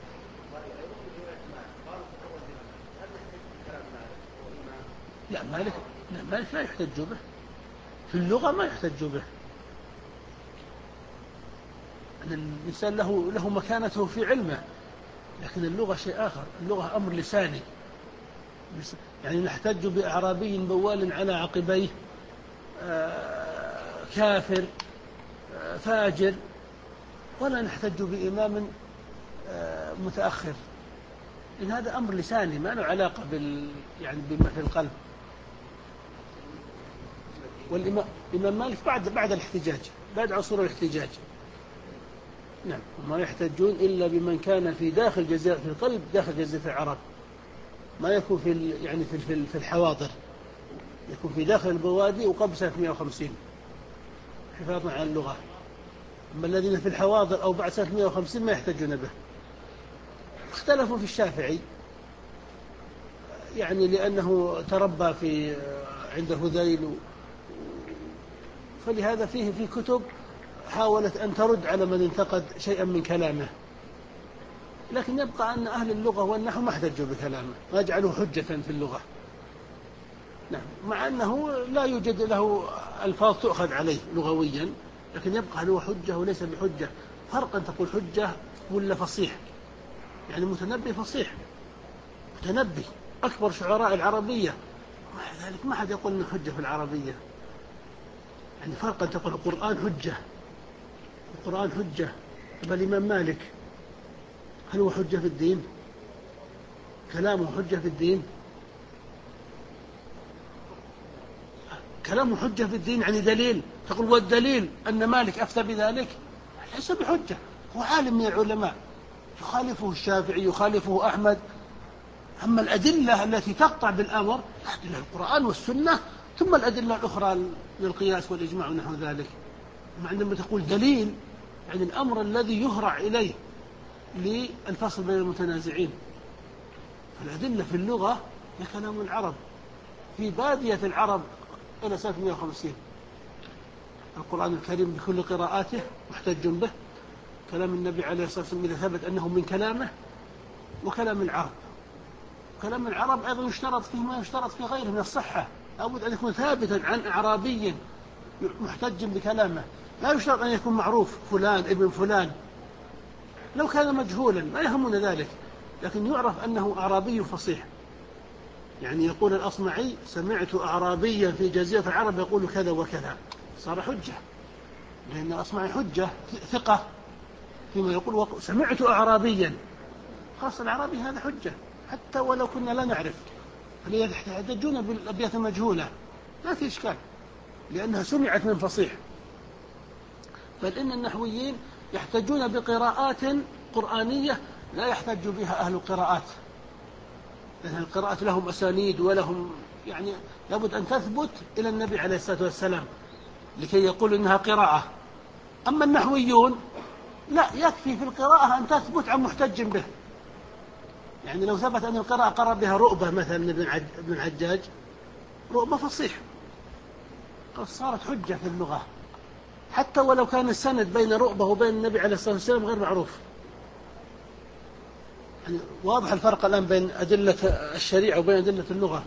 لا مالك لا مالك لا يحتج به في اللغة، ما يحتج به. أن الإنسان له له مكانته في علمه، لكن اللغة شيء آخر. اللغة أمر لساني، يعني نحتج بأعرابي بوال على عقبيه آه كافر آه فاجر، ولا نحتج بإمام آه متأخر، إن هذا أمر لساني ما له علاقة بال يعني بما في القلب. والإمام الإمام مالك بعد بعد الاحتجاج، بعد عصور الاحتجاج. نعم. وما يحتجون إلا بمن كان في داخل جزيرة في القلب داخل جزيرة العرب، ما يكون في يعني في في الحواضر، يكون في داخل البوادي وقبل سنة مئة وخمسين حفاظا على اللغة. أما الذين في الحواضر أو بعد سنة مئة وخمسين ما يحتجون به. اختلفوا في الشافعي، يعني لأنه تربى في عند هذيل، فلهذا فيه في كتب حاولت أن ترد على من انتقد شيئا من كلامه، لكن يبقى أن أهل اللغة والنحو ما احتجوا بكلامه، ما جعلوه حجة في اللغة. نعم. مع أنه لا يوجد له ألفاظ تؤخذ عليه لغويا، لكن يبقى هل هو حجة وليس بحجة. فرق أن تقول حجة ولا فصيح. يعني متنبي فصيح، متنبي أكبر شعراء العربية، مع ذلك ما حد يقول إنه حجة في العربية. يعني فرق أن تقول القرآن حجة، القرآن حجة. طب الإمام مالك هل هو حجة في الدين؟ كلامه حجة في الدين؟ كلامه حجة في الدين، يعني دليل. تقول والدليل أن مالك أفتى بذلك، ليس بحجة. هو عالم من العلماء، يخالفه الشافعي، يخالفه أحمد. أما الأدلة التي تقطع بالأمر أدلة القرآن والسنة، ثم الأدلة الأخرى للقياس والإجماع ونحو ذلك. عندما تقول دليل يعني الأمر الذي يهرع إليه للفصل بين المتنازعين. فالأدلة في اللغة هي كلام العرب في بادية العرب إلى سنة مئة وخمسين. القرآن الكريم بكل قراءاته محتج به، كلام النبي عليه الصلاة والسلام إذا ثبت أنه من كلامه، وكلام العرب. كلام العرب أيضا يشترط فيه ما يشترط في غيره من الصحة، لابد أن يكون ثابتا عن أعرابي محتج بكلامه، لا يشترط أن يكون معروف فلان ابن فلان. لو كان مجهولا لا يهمنا ذلك، لكن يعرف أنه أعرابي فصيح. يعني يقول الأصمعي سمعت أعرابيا في جزيرة العرب يقول كذا وكذا، صار حجة، لأن الأصمعي حجة ثقة فيما يقول. سمعت أعرابيا، خاصة الأعرابي هذا حجة حتى ولو كنا لا نعرف. يحتجون بالأبيات المجهولة لا في إشكال، لأنها سمعت من فصيح. بل إن النحويين يحتجون بقراءات قرآنية لا يحتج بها أهل القراءات، لأن القراءات لهم أسانيد ولهم يعني لابد أن تثبت إلى النبي عليه الصلاة والسلام لكي يقول إنها قراءة. أما النحويون لا، يكفي في القراءة أن تثبت عن محتج به. يعني لو ثبت أن القراءة قرأ بها رؤبة مثلا من ابن الحجاج، رؤبة فصيح، صارت حجة في اللغة، حتى ولو كان السند بين رؤبة وبين النبي عليه الصلاة والسلام غير معروف. يعني واضح الفرق الآن بين أدلة الشريعة وبين أدلة اللغة.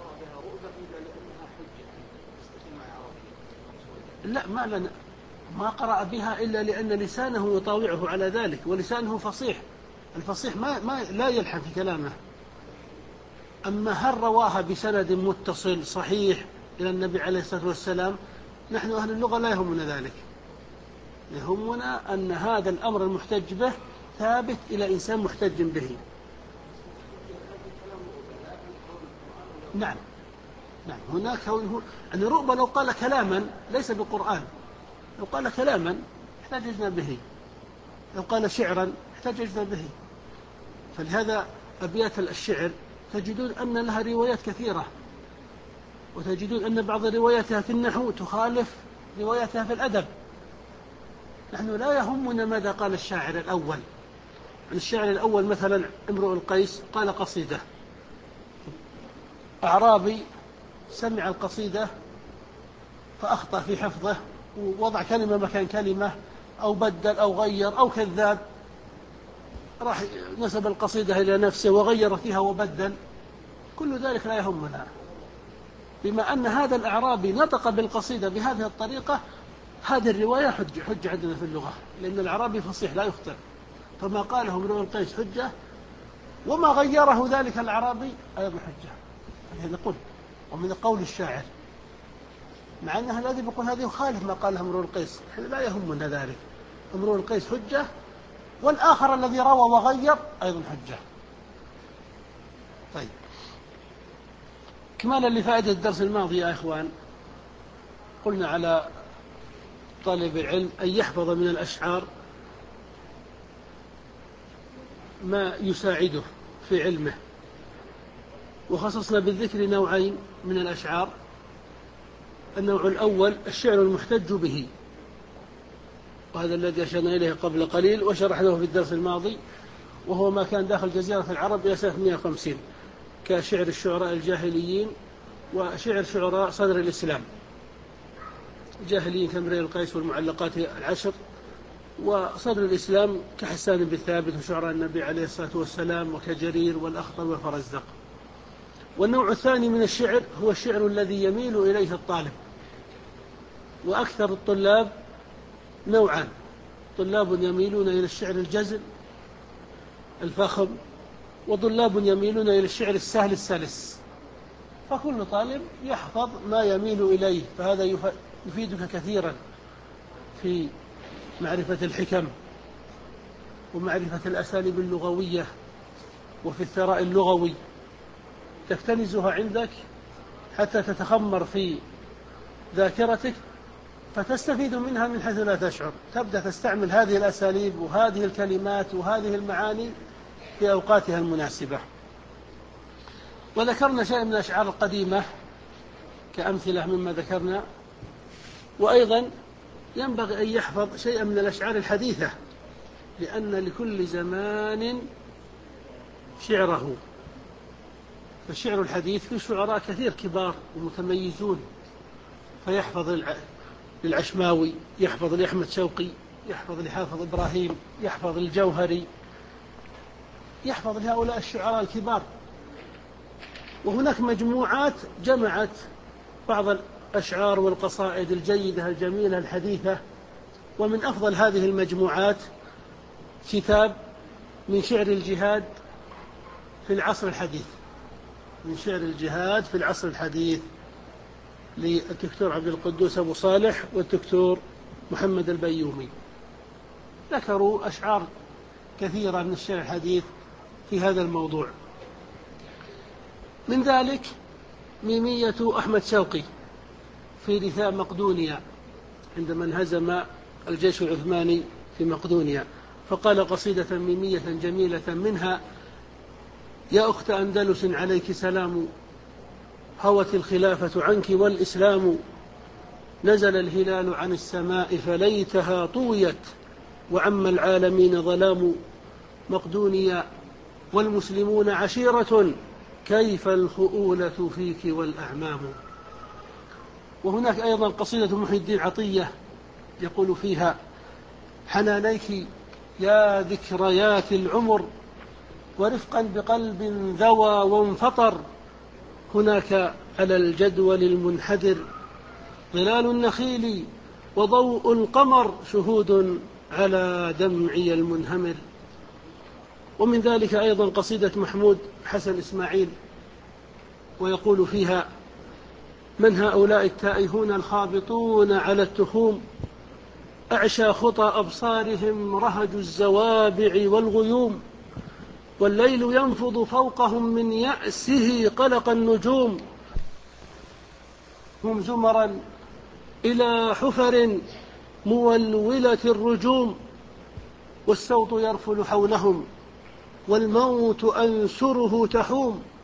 لا، ما لنا ما قرأ بها إلا لأن لسانه يطاوعه على ذلك، ولسانه فصيح. الفصيح ما, ما لا يلحن في كلامه. أما هل رواها بسند متصل صحيح إلى النبي عليه الصلاة والسلام، نحن أهل اللغة لا يهمنا ذلك، يهمنا أن هذا الأمر المحتج به ثابت إلى إنسان محتج به. نعم نعم هناك كونه أن رؤبة لو قال كلاما ليس بقرآن، لو قال كلاما احتججنا به، لو قال شعرا احتججنا به. فلهذا أبيات الشعر تجدون أن لها روايات كثيرة، وتجدون أن بعض رواياتها في النحو تخالف رواياتها في الأدب. نحن لا يهمنا ماذا قال الشاعر الأول. عن الشاعر الأول مثلا امرؤ القيس قال قصيدة، أعرابي سمع القصيدة فأخطأ في حفظه ووضع كلمة مكان كلمة، أو بدل أو غير أو كذاب، راح نسب القصيدة إلى نفسه وغير فيها وبدل. كل ذلك لا يهمنا، بما أن هذا الأعرابي نطق بالقصيدة بهذه الطريقة، هذه الرواية حجة حجة عندنا في اللغة، لأن الأعرابي فصيح لا يخطئ. فما قاله امرؤ القيس حجة، وما غيره ذلك الأعرابي أيضا حجة. يعني نقول ومن قول الشاعر، مع أنها الذي بيقول هذه يخالف ما قاله امرؤ القيس، لا يهمنا ذلك. امرؤ القيس حجة، والآخر الذي روى وغير أيضا حجة. طيب، كمالا لفائدة الدرس الماضي يا إخوان، قلنا على طالب العلم أن يحفظ من الأشعار ما يساعده في علمه، وخصصنا بالذكر نوعين من الأشعار. النوع الأول الشعر المحتج به، وهذا الذي أشرنا إليه قبل قليل وشرحناه في الدرس الماضي، وهو ما كان داخل جزيرة العرب إلى سنة مئة وخمسين، كشعر الشعراء الجاهليين وشعر شعراء صدر الإسلام. الجاهليين كامرئ القيس والمعلقات العشر، وصدر الإسلام كحسان بن ثابت وشعراء النبي عليه الصلاة والسلام وكجرير والأخطل والفرزدق. والنوع الثاني من الشعر هو الشعر الذي يميل إليه الطالب، وأكثر الطلاب نوعان: طلاب يميلون إلى الشعر الجزل الفخم، وطلاب يميلون إلى الشعر السهل السلس. فكل طالب يحفظ ما يميل إليه، فهذا يفيدك كثيرا في معرفة الحكم ومعرفة الأساليب اللغوية، وفي الثراء اللغوي تكتنزها عندك حتى تتخمر في ذاكرتك فتستفيد منها من حيث لا تشعر، تبدأ تستعمل هذه الأساليب وهذه الكلمات وهذه المعاني في أوقاتها المناسبة. وذكرنا شيء من الأشعار القديمة كأمثلة مما ذكرنا، وأيضا ينبغي أن يحفظ شيئا من الأشعار الحديثة، لأن لكل زمان شعره. فالشعر الحديث في شعراء كثير كبار ومتميزون، فيحفظ للعشماوي، يحفظ لأحمد شوقي، يحفظ لحافظ إبراهيم، يحفظ الجوهري، يحفظ لهؤلاء الشعراء الكبار. وهناك مجموعات جمعت بعض الأشعار والقصائد الجيدة الجميلة الحديثة. ومن أفضل هذه المجموعات كتاب من شعر الجهاد في العصر الحديث، من شعر الجهاد في العصر الحديث للدكتور عبد القدوس أبو صالح والدكتور محمد البيومي. ذكروا أشعار كثيرة من الشعر الحديث في هذا الموضوع. من ذلك ميمية أحمد شوقي في رثاء مقدونيا عندما انهزم الجيش العثماني في مقدونيا، فقال قصيدة ميمية جميلة منها: يا أخت أندلس عليك سلام، هوت الخلافة عنك والإسلام، نزل الهلال عن السماء فليتها طويت، وعم العالمين ظلام، مقدونيا والمسلمون عشيرة، كيف الخؤولة فيك والأعمام. وهناك أيضا قصيدة محي الدين عطية يقول فيها: حنانيك يا ذكريات العمر، ورفقا بقلب ذوى وانفطر، هناك على الجدول المنحدر ظلال النخيل وضوء القمر، شهود على دمعي المنهمر. ومن ذلك أيضا قصيدة محمود حسن إسماعيل ويقول فيها: من هؤلاء التائهون الخابطون على التخوم، أعشى خطى أبصارهم رهج الزوابع والغيوم، والليل ينفض فوقهم من يأسه قلق النجوم، هم زمرا إلى حفر مولولة الرجوم، والسوط يرفل حولهم والموت أنسره تحوم،